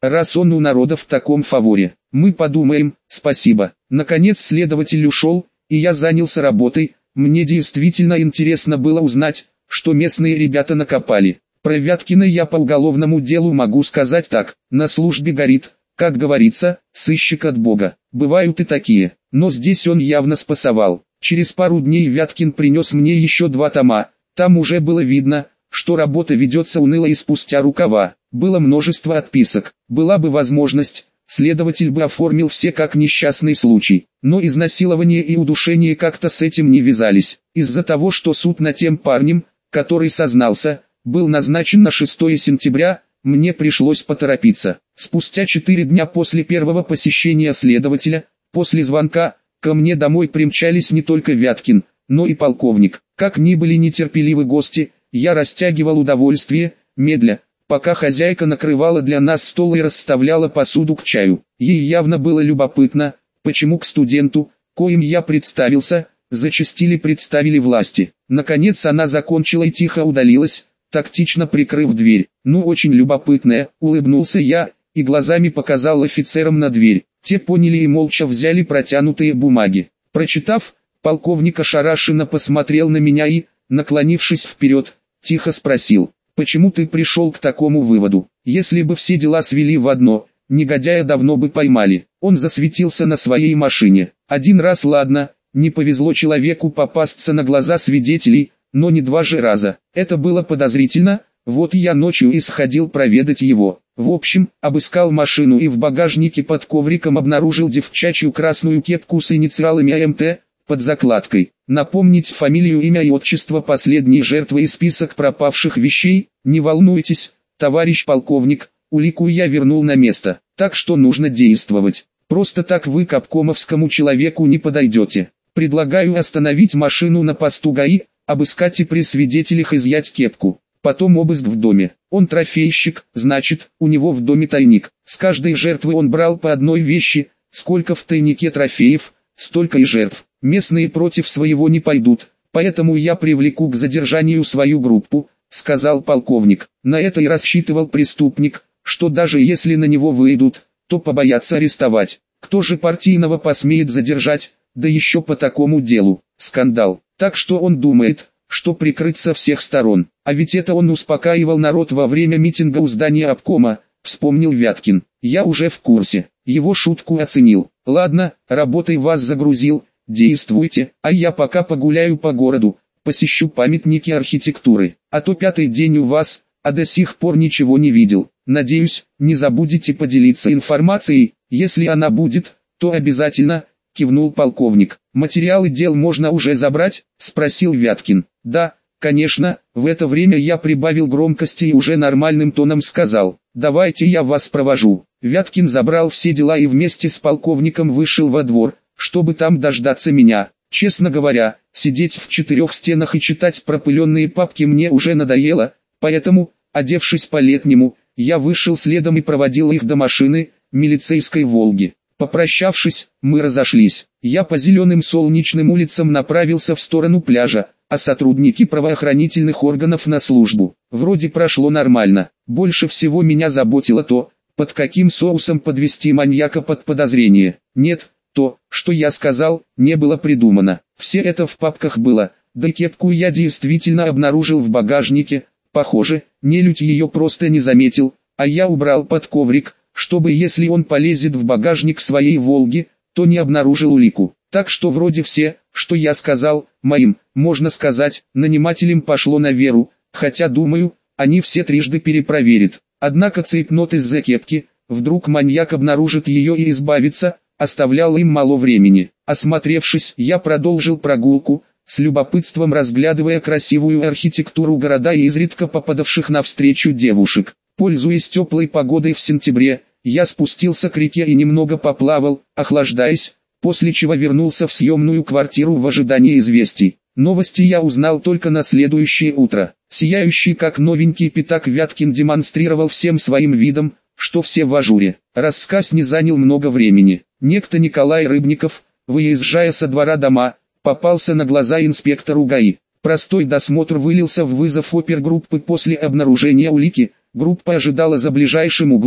раз он у народа в таком фаворе. Мы подумаем, спасибо. Наконец следователь ушел, и я занялся работой. Мне действительно интересно было узнать, что местные ребята накопали. Про Вяткина я по уголовному делу могу сказать так: на службе горит, как говорится, сыщик от Бога. Бывают и такие, но здесь он явно спасовал. Через пару дней Вяткин принес мне еще два тома. Там уже было видно, что работа ведется уныло и спустя рукава. Было множество отписок. Была бы возможность, следователь бы оформил все как несчастный случай. Но изнасилование и удушение как-то с этим не вязались. Из-за того, что суд над тем парнем, который сознался, был назначен на шестое сентября, мне пришлось поторопиться. Спустя четыре дня после первого посещения следователя, после звонка, ко мне домой примчались не только Вяткин, но и полковник. Как ни были нетерпеливы гости, я растягивал удовольствие, медля, пока хозяйка накрывала для нас стол и расставляла посуду к чаю. Ей явно было любопытно, почему к студенту, коим я представился, зачастили представили власти. Наконец она закончила и тихо удалилась, тактично прикрыв дверь. Ну очень любопытная, улыбнулся я, и глазами показал офицерам на дверь. Те поняли и молча взяли протянутые бумаги. Прочитав, полковник ошарашенно посмотрел на меня и, наклонившись вперед, тихо спросил: «Почему ты пришел к такому выводу? Если бы все дела свели в одно, негодяя давно бы поймали». Он засветился на своей машине. Один раз ладно, не повезло человеку попасться на глаза свидетелей, но не два же раза. Это было подозрительно, вот я ночью и сходил проведать его. В общем, обыскал машину и в багажнике под ковриком обнаружил девчачью красную кепку с инициалами А М Т, под закладкой. Напомнить фамилию, имя и отчество последней жертвы и список пропавших вещей. Не волнуйтесь, товарищ полковник, улику я вернул на место, так что нужно действовать. Просто так вы к обкомовскому человеку не подойдете. Предлагаю остановить машину на посту ГАИ, обыскать и при свидетелях изъять кепку. Потом обыск в доме. Он трофейщик, значит, у него в доме тайник. С каждой жертвы он брал по одной вещи. Сколько в тайнике трофеев, столько и жертв. Местные против своего не пойдут, поэтому я привлеку к задержанию свою группу, сказал полковник. На это и рассчитывал преступник, что даже если на него выйдут, то побоятся арестовать. Кто же партийного посмеет задержать, да еще по такому делу? Скандал. Так что он думает, что прикрыть со всех сторон. А ведь это он успокаивал народ во время митинга у здания обкома, вспомнил Вяткин. Я уже в курсе, его шутку оценил. Ладно, работой вас загрузил, действуйте, а я пока погуляю по городу, посещу памятники архитектуры. А то пятый день у вас, а до сих пор ничего не видел. Надеюсь, не забудете поделиться информацией, если она будет, то обязательно, кивнул полковник. Материалы дел можно уже забрать, спросил Вяткин. Да, конечно, в это время я прибавил громкости и уже нормальным тоном сказал: давайте я вас провожу. Вяткин забрал все дела и вместе с полковником вышел во двор, чтобы там дождаться меня. Честно говоря, сидеть в четырех стенах и читать пропыленные папки мне уже надоело, поэтому, одевшись по-летнему, я вышел следом и проводил их до машины, милицейской «Волги». Попрощавшись, мы разошлись. Я по зеленым солнечным улицам направился в сторону пляжа, а сотрудники правоохранительных органов на службу. Вроде прошло нормально. Больше всего меня заботило то, под каким соусом подвести маньяка под подозрение. Нет, то, что я сказал, не было придумано. Все это в папках было, да кепку я действительно обнаружил в багажнике. Похоже, нелюдь ее просто не заметил, а я убрал под коврик, чтобы если он полезет в багажник своей «Волги», то не обнаружил улику. Так что вроде все, что я сказал, моим, можно сказать, нанимателям пошло на веру, хотя думаю, они все трижды перепроверят. Однако цейтнот из-за кепки, вдруг маньяк обнаружит ее и избавится, оставлял им мало времени. Осмотревшись, я продолжил прогулку, с любопытством разглядывая красивую архитектуру города и изредка попадавших навстречу девушек. Пользуясь теплой погодой в сентябре, я спустился к реке и немного поплавал, охлаждаясь, после чего вернулся в съемную квартиру в ожидании известий. Новости я узнал только на следующее утро. Сияющий как новенький пятак Вяткин демонстрировал всем своим видом, что все в ажуре. Рассказ не занял много времени. Некто Николай Рыбников, выезжая со двора дома, попался на глаза инспектору ГАИ. Простой досмотр вылился в вызов опергруппы после обнаружения улики. Группа ожидала за ближайшим углом,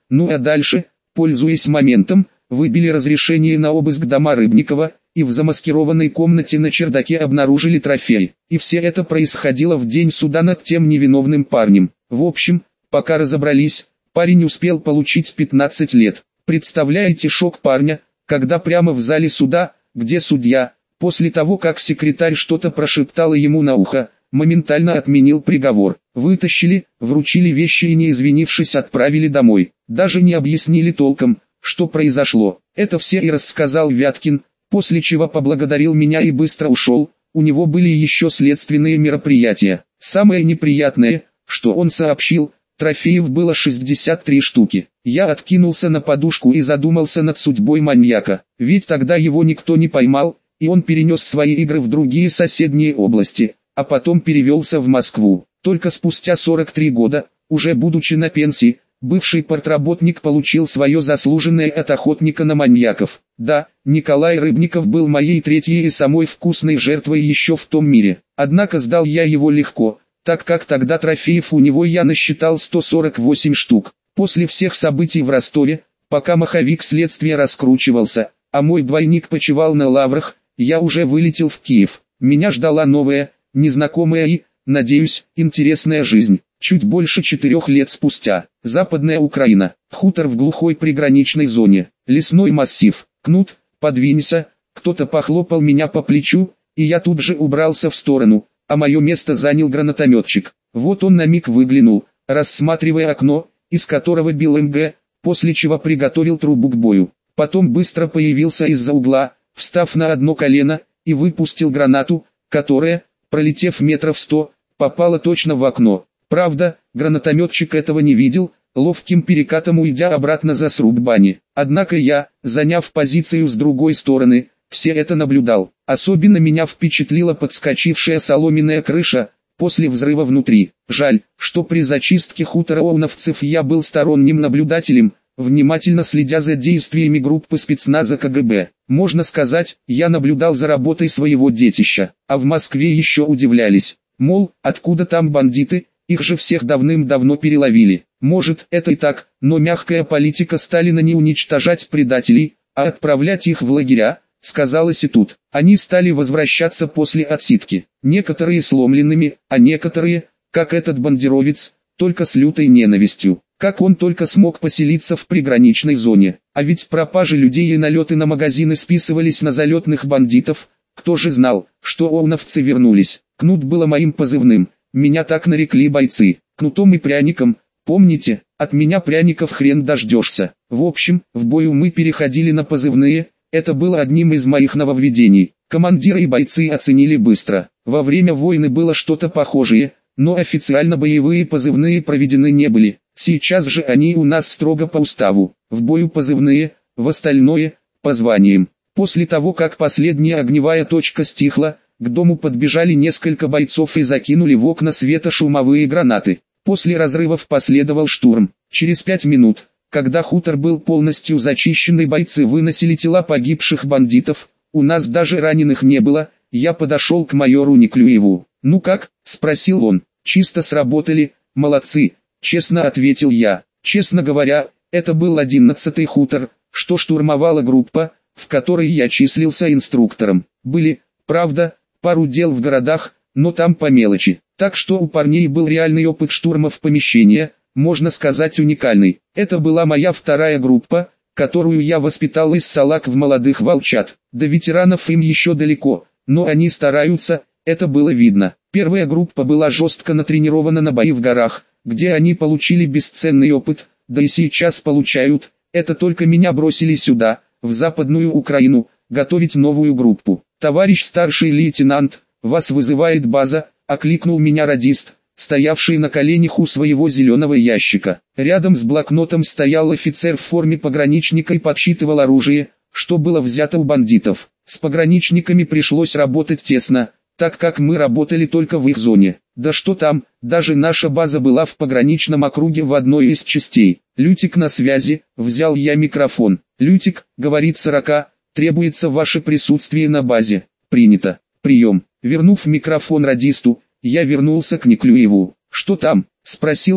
Ну а дальше, пользуясь моментом, выбили разрешение на обыск дома Рыбникова, и в замаскированной комнате на чердаке обнаружили трофей. И все это происходило в день суда над тем невиновным парнем. В общем, пока разобрались, парень успел получить пятнадцать лет. Представляете шок парня, когда прямо в зале суда, где судья, после того как секретарь что-то прошептала ему на ухо, моментально отменил приговор. Вытащили, вручили вещи и не извинившись отправили домой. Даже не объяснили толком, что произошло. Это все и рассказал Вяткин, после чего поблагодарил меня и быстро ушел. У него были еще следственные мероприятия. Самое неприятное, что он сообщил, трофеев было шестьдесят три штуки. Я откинулся на подушку и задумался над судьбой маньяка. Ведь тогда его никто не поймал, и он перенес свои игры в другие соседние области, а потом перевелся в Москву. Только спустя сорок три года, уже будучи на пенсии, бывший портработник получил свое заслуженное от охотника на маньяков. Да, Николай Рыбников был моей третьей и самой вкусной жертвой еще в том мире. Однако сдал я его легко, так как тогда трофеев у него я насчитал сто сорок восемь штук. После всех событий в Ростове, пока маховик следствия раскручивался, а мой двойник почивал на лаврах, я уже вылетел в Киев. Меня ждала новая, незнакомая и, надеюсь, интересная жизнь. Чуть больше четырех лет спустя. Западная Украина. Хутор в глухой приграничной зоне. Лесной массив. Кнут, подвинься. Кто-то похлопал меня по плечу, и я тут же убрался в сторону, а мое место занял гранатометчик. Вот он на миг выглянул, рассматривая окно, из которого бил эм гэ, после чего приготовил трубу к бою. Потом быстро появился из-за угла, встав на одно колено, и выпустил гранату, которая, пролетев метров сто, попала точно в окно. Правда, гранатометчик этого не видел, ловким перекатом уйдя обратно за сруб бани. Однако я, заняв позицию с другой стороны, все это наблюдал. Особенно меня впечатлила подскочившая соломенная крыша, после взрыва внутри. Жаль, что при зачистке хутора ОУНовцев я был сторонним наблюдателем, внимательно следя за действиями группы спецназа ка гэ бэ. Можно сказать, я наблюдал за работой своего детища, а в Москве еще удивлялись. Мол, откуда там бандиты? Их же всех давным-давно переловили. Может, это и так, но мягкая политика Сталина не уничтожать предателей, а отправлять их в лагеря, сказалось и тут. Они стали возвращаться после отсидки. Некоторые сломленными, а некоторые, как этот бандеровец, только с лютой ненавистью. Как он только смог поселиться в приграничной зоне. А ведь пропажи людей и налеты на магазины списывались на залетных бандитов. Кто же знал, что ОУНовцы вернулись? Кнут было моим позывным. Меня так нарекли бойцы, кнутом и пряником, помните, от меня пряников хрен дождешься. В общем, в бою мы переходили на позывные, это было одним из моих нововведений. Командиры и бойцы оценили быстро. Во время войны было что-то похожее, но официально боевые позывные проведены не были. Сейчас же они у нас строго по уставу. В бою позывные, в остальное, по званиям. После того как последняя огневая точка стихла, к дому подбежали несколько бойцов и закинули в окна светошумовые гранаты. После разрывов последовал штурм. Через пять минут, когда хутор был полностью зачищен и бойцы выносили тела погибших бандитов, у нас даже раненых не было, я подошел к майору Неклюеву. «Ну как?» – спросил он. «Чисто сработали, молодцы», – честно ответил я. Честно говоря, это был одиннадцатый хутор, что штурмовала группа, в которой я числился инструктором. Были, правда, пару дел в городах, но там по мелочи. Так что у парней был реальный опыт штурмов помещения, можно сказать уникальный. Это была моя вторая группа, которую я воспитал из салак в молодых волчат. До ветеранов им еще далеко, но они стараются, это было видно. Первая группа была жестко натренирована на бои в горах, где они получили бесценный опыт, да и сейчас получают. Это только меня бросили сюда, в Западную Украину, готовить новую группу. «Товарищ старший лейтенант, вас вызывает база», — окликнул меня радист, стоявший на коленях у своего зеленого ящика. Рядом с блокнотом стоял офицер в форме пограничника и подсчитывал оружие, что было взято у бандитов. С пограничниками пришлось работать тесно, так как мы работали только в их зоне. Да что там, даже наша база была в пограничном округе в одной из частей. «Лютик на связи», — взял я микрофон. «Лютик», — говорит сорока, — «требуется ваше присутствие на базе». «Принято. Прием». Вернув микрофон радисту, я вернулся к Неклюеву. «Что там?» — спросил он.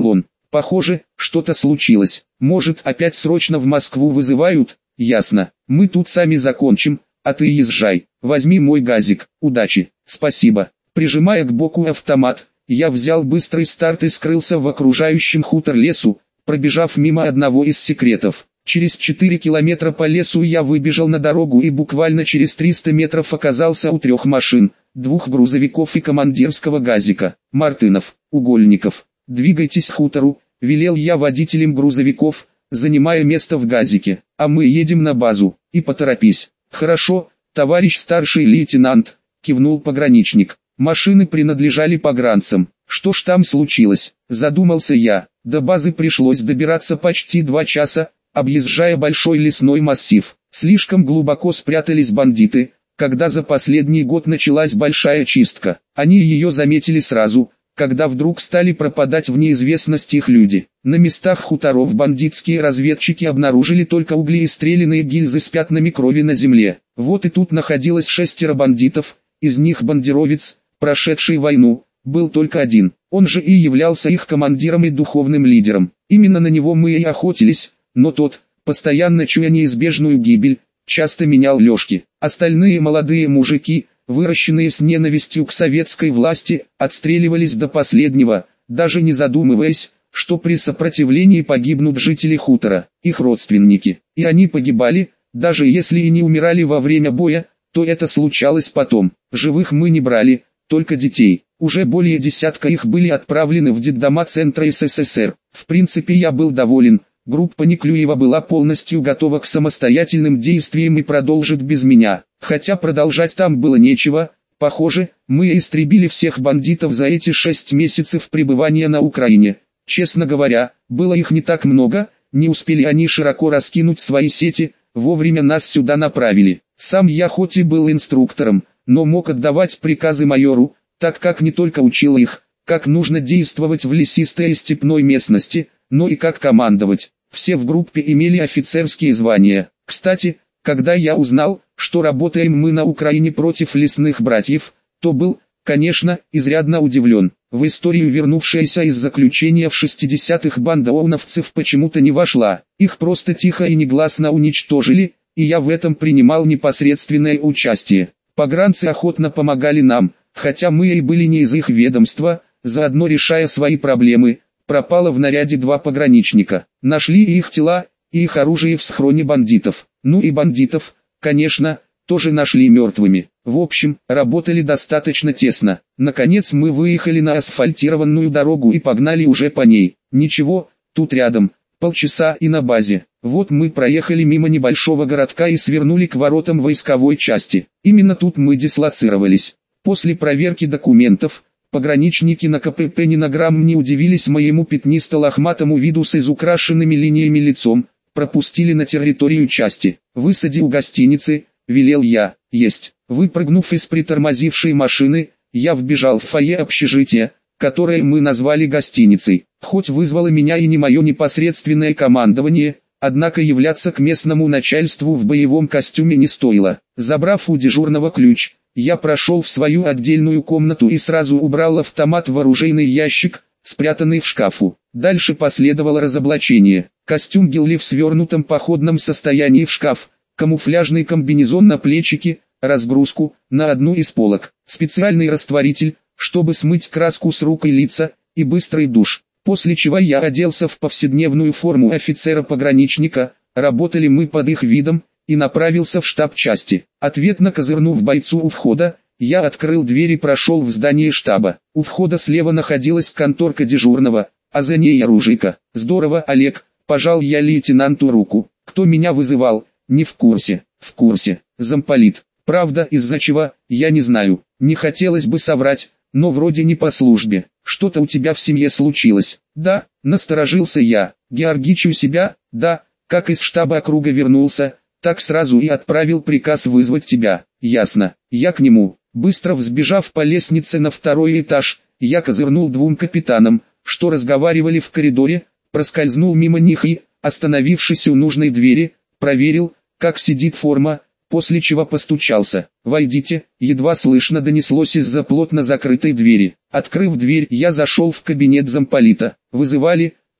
Похоже, что-то случилось. Может, опять срочно в Москву вызывают? Ясно. Мы тут сами закончим, а ты езжай. Возьми мой газик. Удачи. Спасибо. Прижимая к боку автомат, я взял быстрый старт и скрылся в окружающем хутор лесу, пробежав мимо одного из секретов. Через четыре километра по лесу я выбежал на дорогу и буквально через триста метров оказался у трех машин, двух грузовиков и командирского газика. Мартынов, Угольников, двигайтесь к хутору, велел я водителям грузовиков, занимая место в газике, а мы едем на базу, и поторопись. Хорошо, товарищ старший лейтенант, кивнул пограничник. Машины принадлежали погранцам. Что ж там случилось? Задумался я. До базы пришлось добираться почти два часа, объезжая большой лесной массив. Слишком глубоко спрятались бандиты, когда за последний год началась большая чистка. Они ее заметили сразу, когда вдруг стали пропадать в неизвестности их люди. На местах хуторов бандитские разведчики обнаружили только угли и стреляные гильзы с пятнами крови на земле. Вот и тут находилось шестеро бандитов, из них бандеровец, прошедший войну, был только один. Он же и являлся их командиром и духовным лидером. Именно на него мы и охотились, но тот, постоянно чуя неизбежную гибель, часто менял лёжки. Остальные молодые мужики, выращенные с ненавистью к советской власти, отстреливались до последнего, даже не задумываясь, что при сопротивлении погибнут жители хутора, их родственники. И они погибали, даже если и не умирали во время боя, то это случалось потом. Живых мы не брали, только детей. Уже более десятка их были отправлены в детдома центра СССР. В принципе, я был доволен. Группа Неклюева была полностью готова к самостоятельным действиям и продолжит без меня. Хотя продолжать там было нечего. Похоже, мы истребили всех бандитов за эти шесть месяцев пребывания на Украине. Честно говоря, было их не так много, не успели они широко раскинуть свои сети, вовремя нас сюда направили. Сам я хоть и был инструктором, но мог отдавать приказы майору, так как не только учил их, как нужно действовать в лесистой и степной местности, но и как командовать. Все в группе имели офицерские звания. Кстати, когда я узнал, что работаем мы на Украине против лесных братьев, то был, конечно, изрядно удивлен. В историю вернувшаяся из заключения в шестидесятых банда ОУНовцев почему-то не вошла. Их просто тихо и негласно уничтожили, и я в этом принимал непосредственное участие. Погранцы охотно помогали нам, хотя мы и были не из их ведомства, заодно решая свои проблемы. Пропало в наряде два пограничника. Нашли и их тела, и их оружие в схроне бандитов. Ну и бандитов, конечно, тоже нашли мертвыми. В общем, работали достаточно тесно. Наконец мы выехали на асфальтированную дорогу и погнали уже по ней. Ничего, тут рядом, полчаса и на базе. Вот мы проехали мимо небольшого городка и свернули к воротам войсковой части. Именно тут мы дислоцировались. После проверки документов, пограничники на КПП ни на грамм не удивились моему пятнисто-лохматому виду с изукрашенными линиями лицом, пропустили на территорию части. «Высади у гостиницы», — велел я. «Есть». Выпрыгнув из притормозившей машины, я вбежал в фойе общежития, которое мы назвали гостиницей. Хоть вызвало меня и не мое непосредственное командование, однако являться к местному начальству в боевом костюме не стоило. Забрав у дежурного ключ, я прошел в свою отдельную комнату и сразу убрал автомат в оружейный ящик, спрятанный в шкафу. Дальше последовало разоблачение. Костюм Гелли в свернутом походном состоянии в шкаф, камуфляжный комбинезон на плечики, разгрузку на одну из полок, специальный растворитель, чтобы смыть краску с рук и лица, и быстрый душ. После чего я оделся в повседневную форму офицера-пограничника, работали мы под их видом, и направился в штаб части. Ответно козырнув бойцу у входа, я открыл дверь и прошел в здание штаба. У входа слева находилась конторка дежурного, а за ней оружейка. «Здорово, Олег», — пожал я лейтенанту руку. «Кто меня вызывал?» «Не в курсе». «В курсе. Замполит. Правда, из-за чего, я не знаю. Не хотелось бы соврать, но вроде не по службе. Что-то у тебя в семье случилось?» «Да», — насторожился я. «Георгич у себя?» «Да». «Как из штаба округа вернулся, так сразу и отправил приказ вызвать тебя». «Ясно. Я к нему». Быстро взбежав по лестнице на второй этаж, я козырнул двум капитанам, что разговаривали в коридоре, проскользнул мимо них и, остановившись у нужной двери, проверил, как сидит форма, после чего постучался. «Войдите», едва слышно донеслось из-за плотно закрытой двери. Открыв дверь, я зашел в кабинет замполита. «Вызывали?»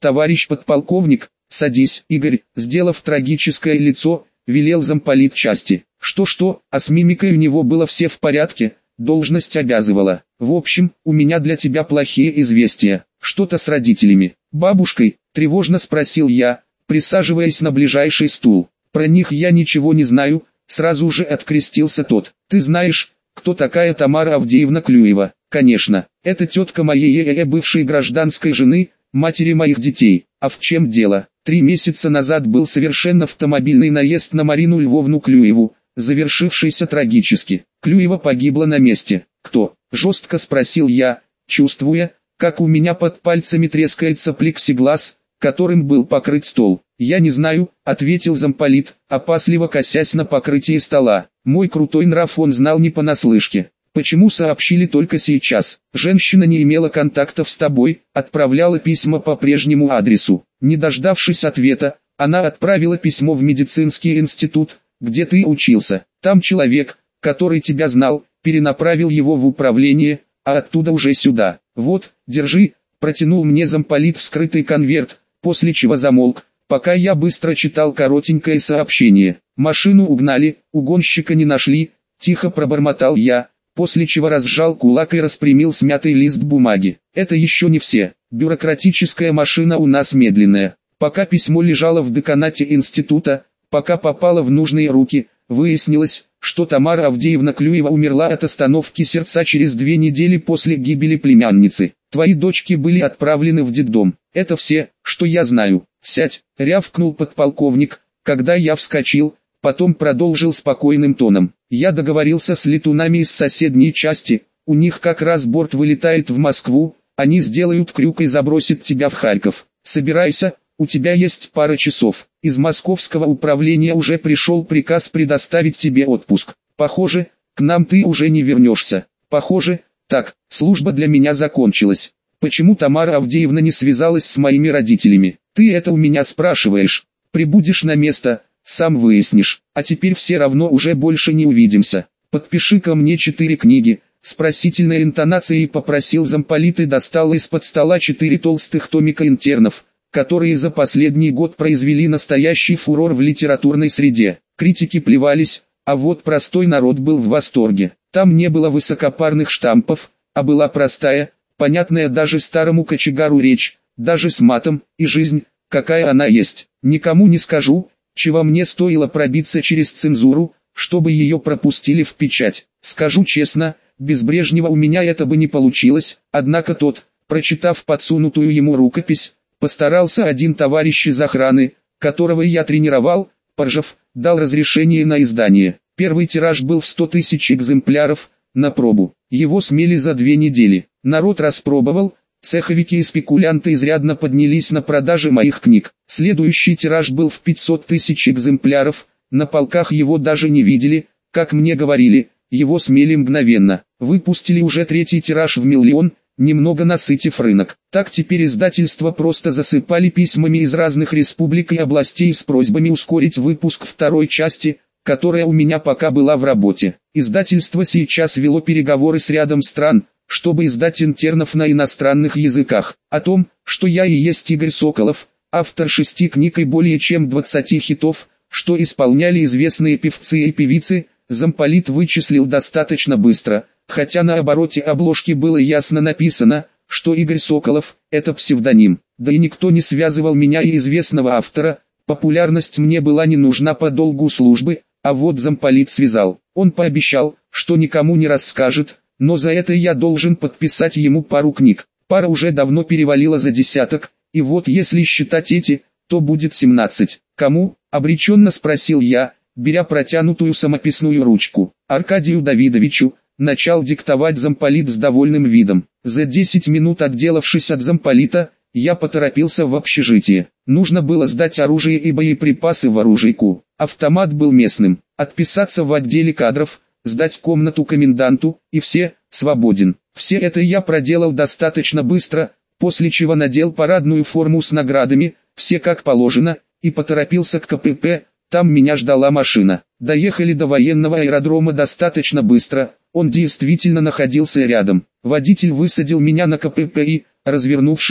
Товарищ подполковник, садись. Игорь, сделав трагическое лицо, велел замполит части. Что-что, а с мимикой у него было все в порядке, должность обязывала. В общем, у меня для тебя плохие известия. Что-то с родителями. Бабушкой, тревожно спросил я, присаживаясь на ближайший стул. Про них я ничего не знаю, сразу же открестился тот. Ты знаешь, кто такая Тамара Авдеевна Клюева? Конечно, это тетка моей бывшей гражданской жены, матери моих детей. А в чем дело? Три месяца назад был совершен автомобильный наезд на Марину Львовну Клюеву, завершившийся трагически. Клюева погибла на месте. Кто? Жестко спросил я, чувствуя, как у меня под пальцами трескается плексиглаз, которым был покрыт стол. «Я не знаю», — ответил замполит, опасливо косясь на покрытие стола. Мой крутой нрав он знал не понаслышке. «Почему сообщили только сейчас? Женщина не имела контактов с тобой, отправляла письма по прежнему адресу. Не дождавшись ответа, она отправила письмо в медицинский институт, где ты учился. Там человек, который тебя знал, перенаправил его в управление, а оттуда уже сюда. Вот, держи», — протянул мне замполит вскрытый конверт, после чего замолк, пока я быстро читал коротенькое сообщение. «Машину угнали, угонщика не нашли», — тихо пробормотал я, после чего разжал кулак и распрямил смятый лист бумаги. «Это еще не все. Бюрократическая машина у нас медленная. Пока письмо лежало в деканате института, пока попало в нужные руки, выяснилось, что Тамара Авдеевна Клюева умерла от остановки сердца через две недели после гибели племянницы. Твои дочки были отправлены в детдом. Это все, что я знаю. Сядь», — рявкнул подполковник, когда я вскочил, потом продолжил спокойным тоном. «Я договорился с летунами из соседней части, у них как раз борт вылетает в Москву, они сделают крюк и забросят тебя в Харьков. Собирайся, у тебя есть пара часов. Из московского управления уже пришел приказ предоставить тебе отпуск. Похоже, к нам ты уже не вернешься. Похоже, так, служба для меня закончилась. Почему Тамара Авдеевна не связалась с моими родителями? Ты это у меня спрашиваешь. Прибудешь на место, сам выяснишь. А теперь все равно уже больше не увидимся. Подпиши ко мне четыре книги». С просительной интонацией попросил замполит и достал из-под стола четыре толстых томика интернов, которые за последний год произвели настоящий фурор в литературной среде. Критики плевались, а вот простой народ был в восторге. Там не было высокопарных штампов, а была простая, понятная даже старому кочегару речь, даже с матом, и жизнь, какая она есть. Никому не скажу, чего мне стоило пробиться через цензуру, чтобы ее пропустили в печать. Скажу честно, без Брежнева у меня это бы не получилось, однако тот, прочитав подсунутую ему рукопись, постарался. Один товарищ из охраны, которого я тренировал, поржав, дал разрешение на издание. Первый тираж был в сто тысяч экземпляров, на пробу. Его смели за две недели. Народ распробовал, цеховики и спекулянты изрядно поднялись на продаже моих книг. Следующий тираж был в пятьсот тысяч экземпляров, на полках его даже не видели, как мне говорили, его смели мгновенно. Выпустили уже третий тираж в миллион, немного насытив рынок. Так теперь издательства просто засыпали письмами из разных республик и областей с просьбами ускорить выпуск второй части, которая у меня пока была в работе. Издательство сейчас вело переговоры с рядом стран, чтобы издать интернов на иностранных языках. О том, что я и есть Игорь Соколов, автор шести книг и более чем двадцати хитов, что исполняли известные певцы и певицы, замполит вычислил достаточно быстро, хотя на обороте обложки было ясно написано, что Игорь Соколов – это псевдоним. Да и никто не связывал меня и известного автора, популярность мне была не нужна по долгу службы, а вот замполит связал. Он пообещал, что никому не расскажет, но за это я должен подписать ему пару книг. Пара уже давно перевалила за десяток, и вот если считать эти, то будет семнадцать. Кому? Обреченно спросил я, беря протянутую самописную ручку. Аркадию Давидовичу, начал диктовать замполит с довольным видом. За десять минут отделавшись от замполита, я поторопился в общежитие. Нужно было сдать оружие и боеприпасы в оружейку. Автомат был местным. Отписаться в отделе кадров, сдать комнату коменданту, и все, свободен. Все это я проделал достаточно быстро, после чего надел парадную форму с наградами, все как положено, и поторопился к ка пэ пэ. Там меня ждала машина. Доехали до военного аэродрома достаточно быстро, он действительно находился рядом. Водитель высадил меня на ка пэ пэ и, развернувшись,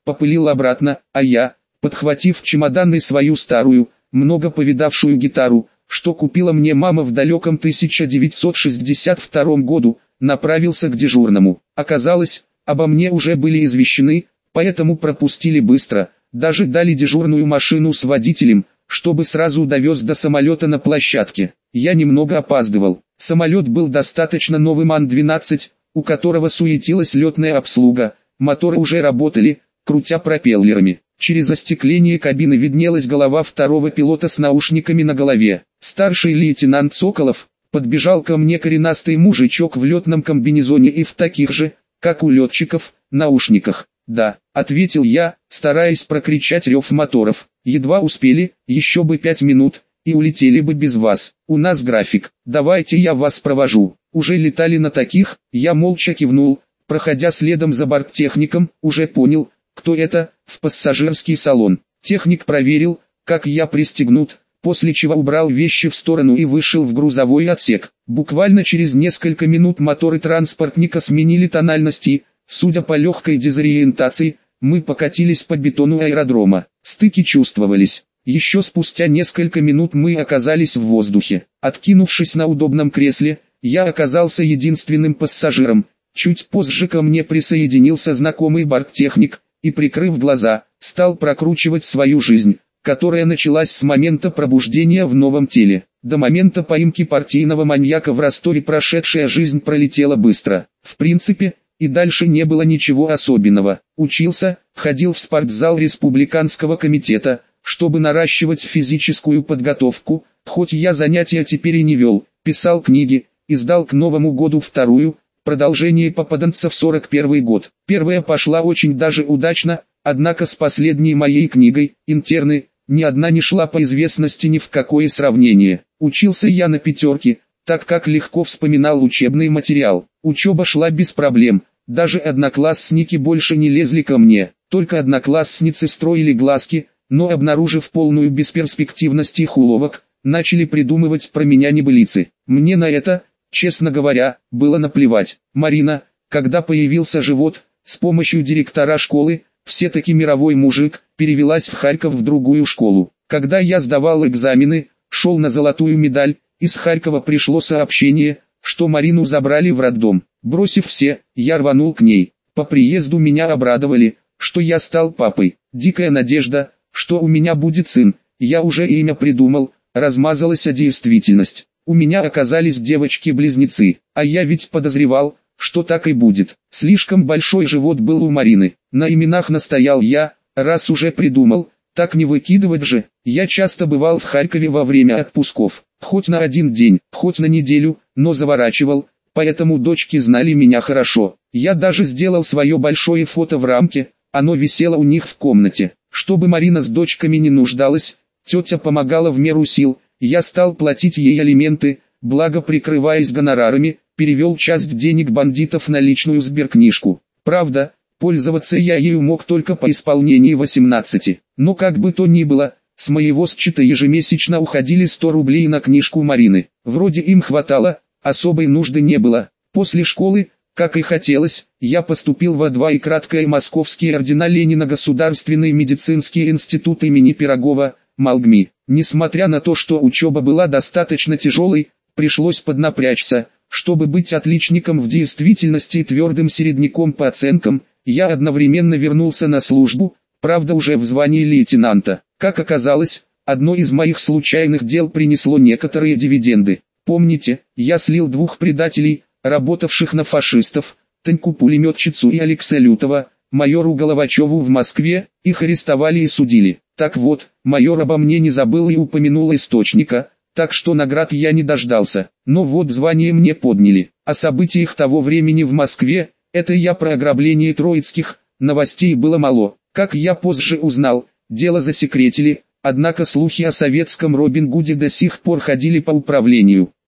попылил обратно, а я, подхватив чемодан и свою старую, много повидавшую гитару, что купила мне мама в далеком тысяча девятьсот шестьдесят втором году, направился к дежурному. Оказалось, обо мне уже были извещены, поэтому пропустили быстро, даже дали дежурную машину с водителем, чтобы сразу довез до самолета на площадке. Я немного опаздывал. Самолет был достаточно новым Ан двенадцать, у которого суетилась летная обслуга, моторы уже работали, крутя пропеллерами. Через остекление кабины виднелась голова второго пилота с наушниками на голове. Старший лейтенант Соколов подбежал ко мне, коренастый мужичок в летном комбинезоне и в таких же, как у летчиков, наушниках. «Да», — ответил я, стараясь прокричать рев моторов. «Едва успели, еще бы пять минут, и улетели бы без вас. У нас график, давайте я вас провожу». Уже летали на таких, я молча кивнул, проходя следом за борттехником, уже понял, кто это, в пассажирский салон. Техник проверил, как я пристегнут, после чего убрал вещи в сторону и вышел в грузовой отсек. Буквально через несколько минут моторы транспортника сменили тональности. Судя по легкой дезориентации, мы покатились по бетону аэродрома. Стыки чувствовались. Еще спустя несколько минут мы оказались в воздухе. Откинувшись на удобном кресле, я оказался единственным пассажиром. Чуть позже ко мне присоединился знакомый борттехник, и, прикрыв глаза, стал прокручивать свою жизнь, которая началась с момента пробуждения в новом теле. До момента поимки партийного маньяка в Ростове прошедшая жизнь пролетела быстро. В принципе, и дальше не было ничего особенного. Учился, ходил в спортзал республиканского комитета, чтобы наращивать физическую подготовку, хоть я занятия теперь и не вел, писал книги, издал к Новому году вторую, продолжение «Попаданца» в сорок первый год. Первая пошла очень даже удачно, однако с последней моей книгой «Интерны» ни одна не шла по известности ни в какое сравнение. Учился я на пятерке, так как легко вспоминал учебный материал. Учеба шла без проблем, даже одноклассники больше не лезли ко мне, только одноклассницы строили глазки, но обнаружив полную бесперспективность их уловок, начали придумывать про меня небылицы. Мне на это, честно говоря, было наплевать. Марина, когда появился живот, с помощью директора школы, все-таки мировой мужик, перевелась в Харьков в другую школу. Когда я сдавал экзамены, шел на золотую медаль, из Харькова пришло сообщение, что Марину забрали в роддом. Бросив все, я рванул к ней. По приезду меня обрадовали, что я стал папой. Дикая надежда, что у меня будет сын. Я уже имя придумал, размазалась действительность. У меня оказались девочки-близнецы, а я ведь подозревал, что так и будет. Слишком большой живот был у Марины. На именах настоял я, раз уже придумал, так не выкидывать же. Я часто бывал в Харькове во время отпусков, хоть на один день, хоть на неделю, но заворачивал, поэтому дочки знали меня хорошо. Я даже сделал свое большое фото в рамке, оно висело у них в комнате. Чтобы Марина с дочками не нуждалась, тетя помогала в меру сил, я стал платить ей алименты, благо прикрываясь гонорарами, перевел часть денег бандитов на личную сберкнижку. Правда, пользоваться я ею мог только по исполнении восемнадцати. Но как бы то ни было, с моего счета ежемесячно уходили сто рублей на книжку Марины. Вроде им хватало, особой нужды не было. После школы, как и хотелось, я поступил в А два и краткое Московские ордена Ленина Государственный медицинский институт имени Пирогова, МалГМИ. Несмотря на то, что учеба была достаточно тяжелой, пришлось поднапрячься, чтобы быть отличником в действительности и твердым середняком по оценкам. Я одновременно вернулся на службу, правда уже в звании лейтенанта. Как оказалось, одно из моих случайных дел принесло некоторые дивиденды. Помните, я слил двух предателей, работавших на фашистов, Таньку-пулеметчицу и Алекса Лютова, майору Головачеву в Москве, их арестовали и судили. Так вот, майор обо мне не забыл и упомянул источника, так что наград я не дождался. Но вот звание мне подняли. О событиях того времени в Москве, это я про ограбление Троицких, новостей было мало. Как я позже узнал, дело засекретили, однако слухи о советском Робин Гуде до сих пор ходили по управлению.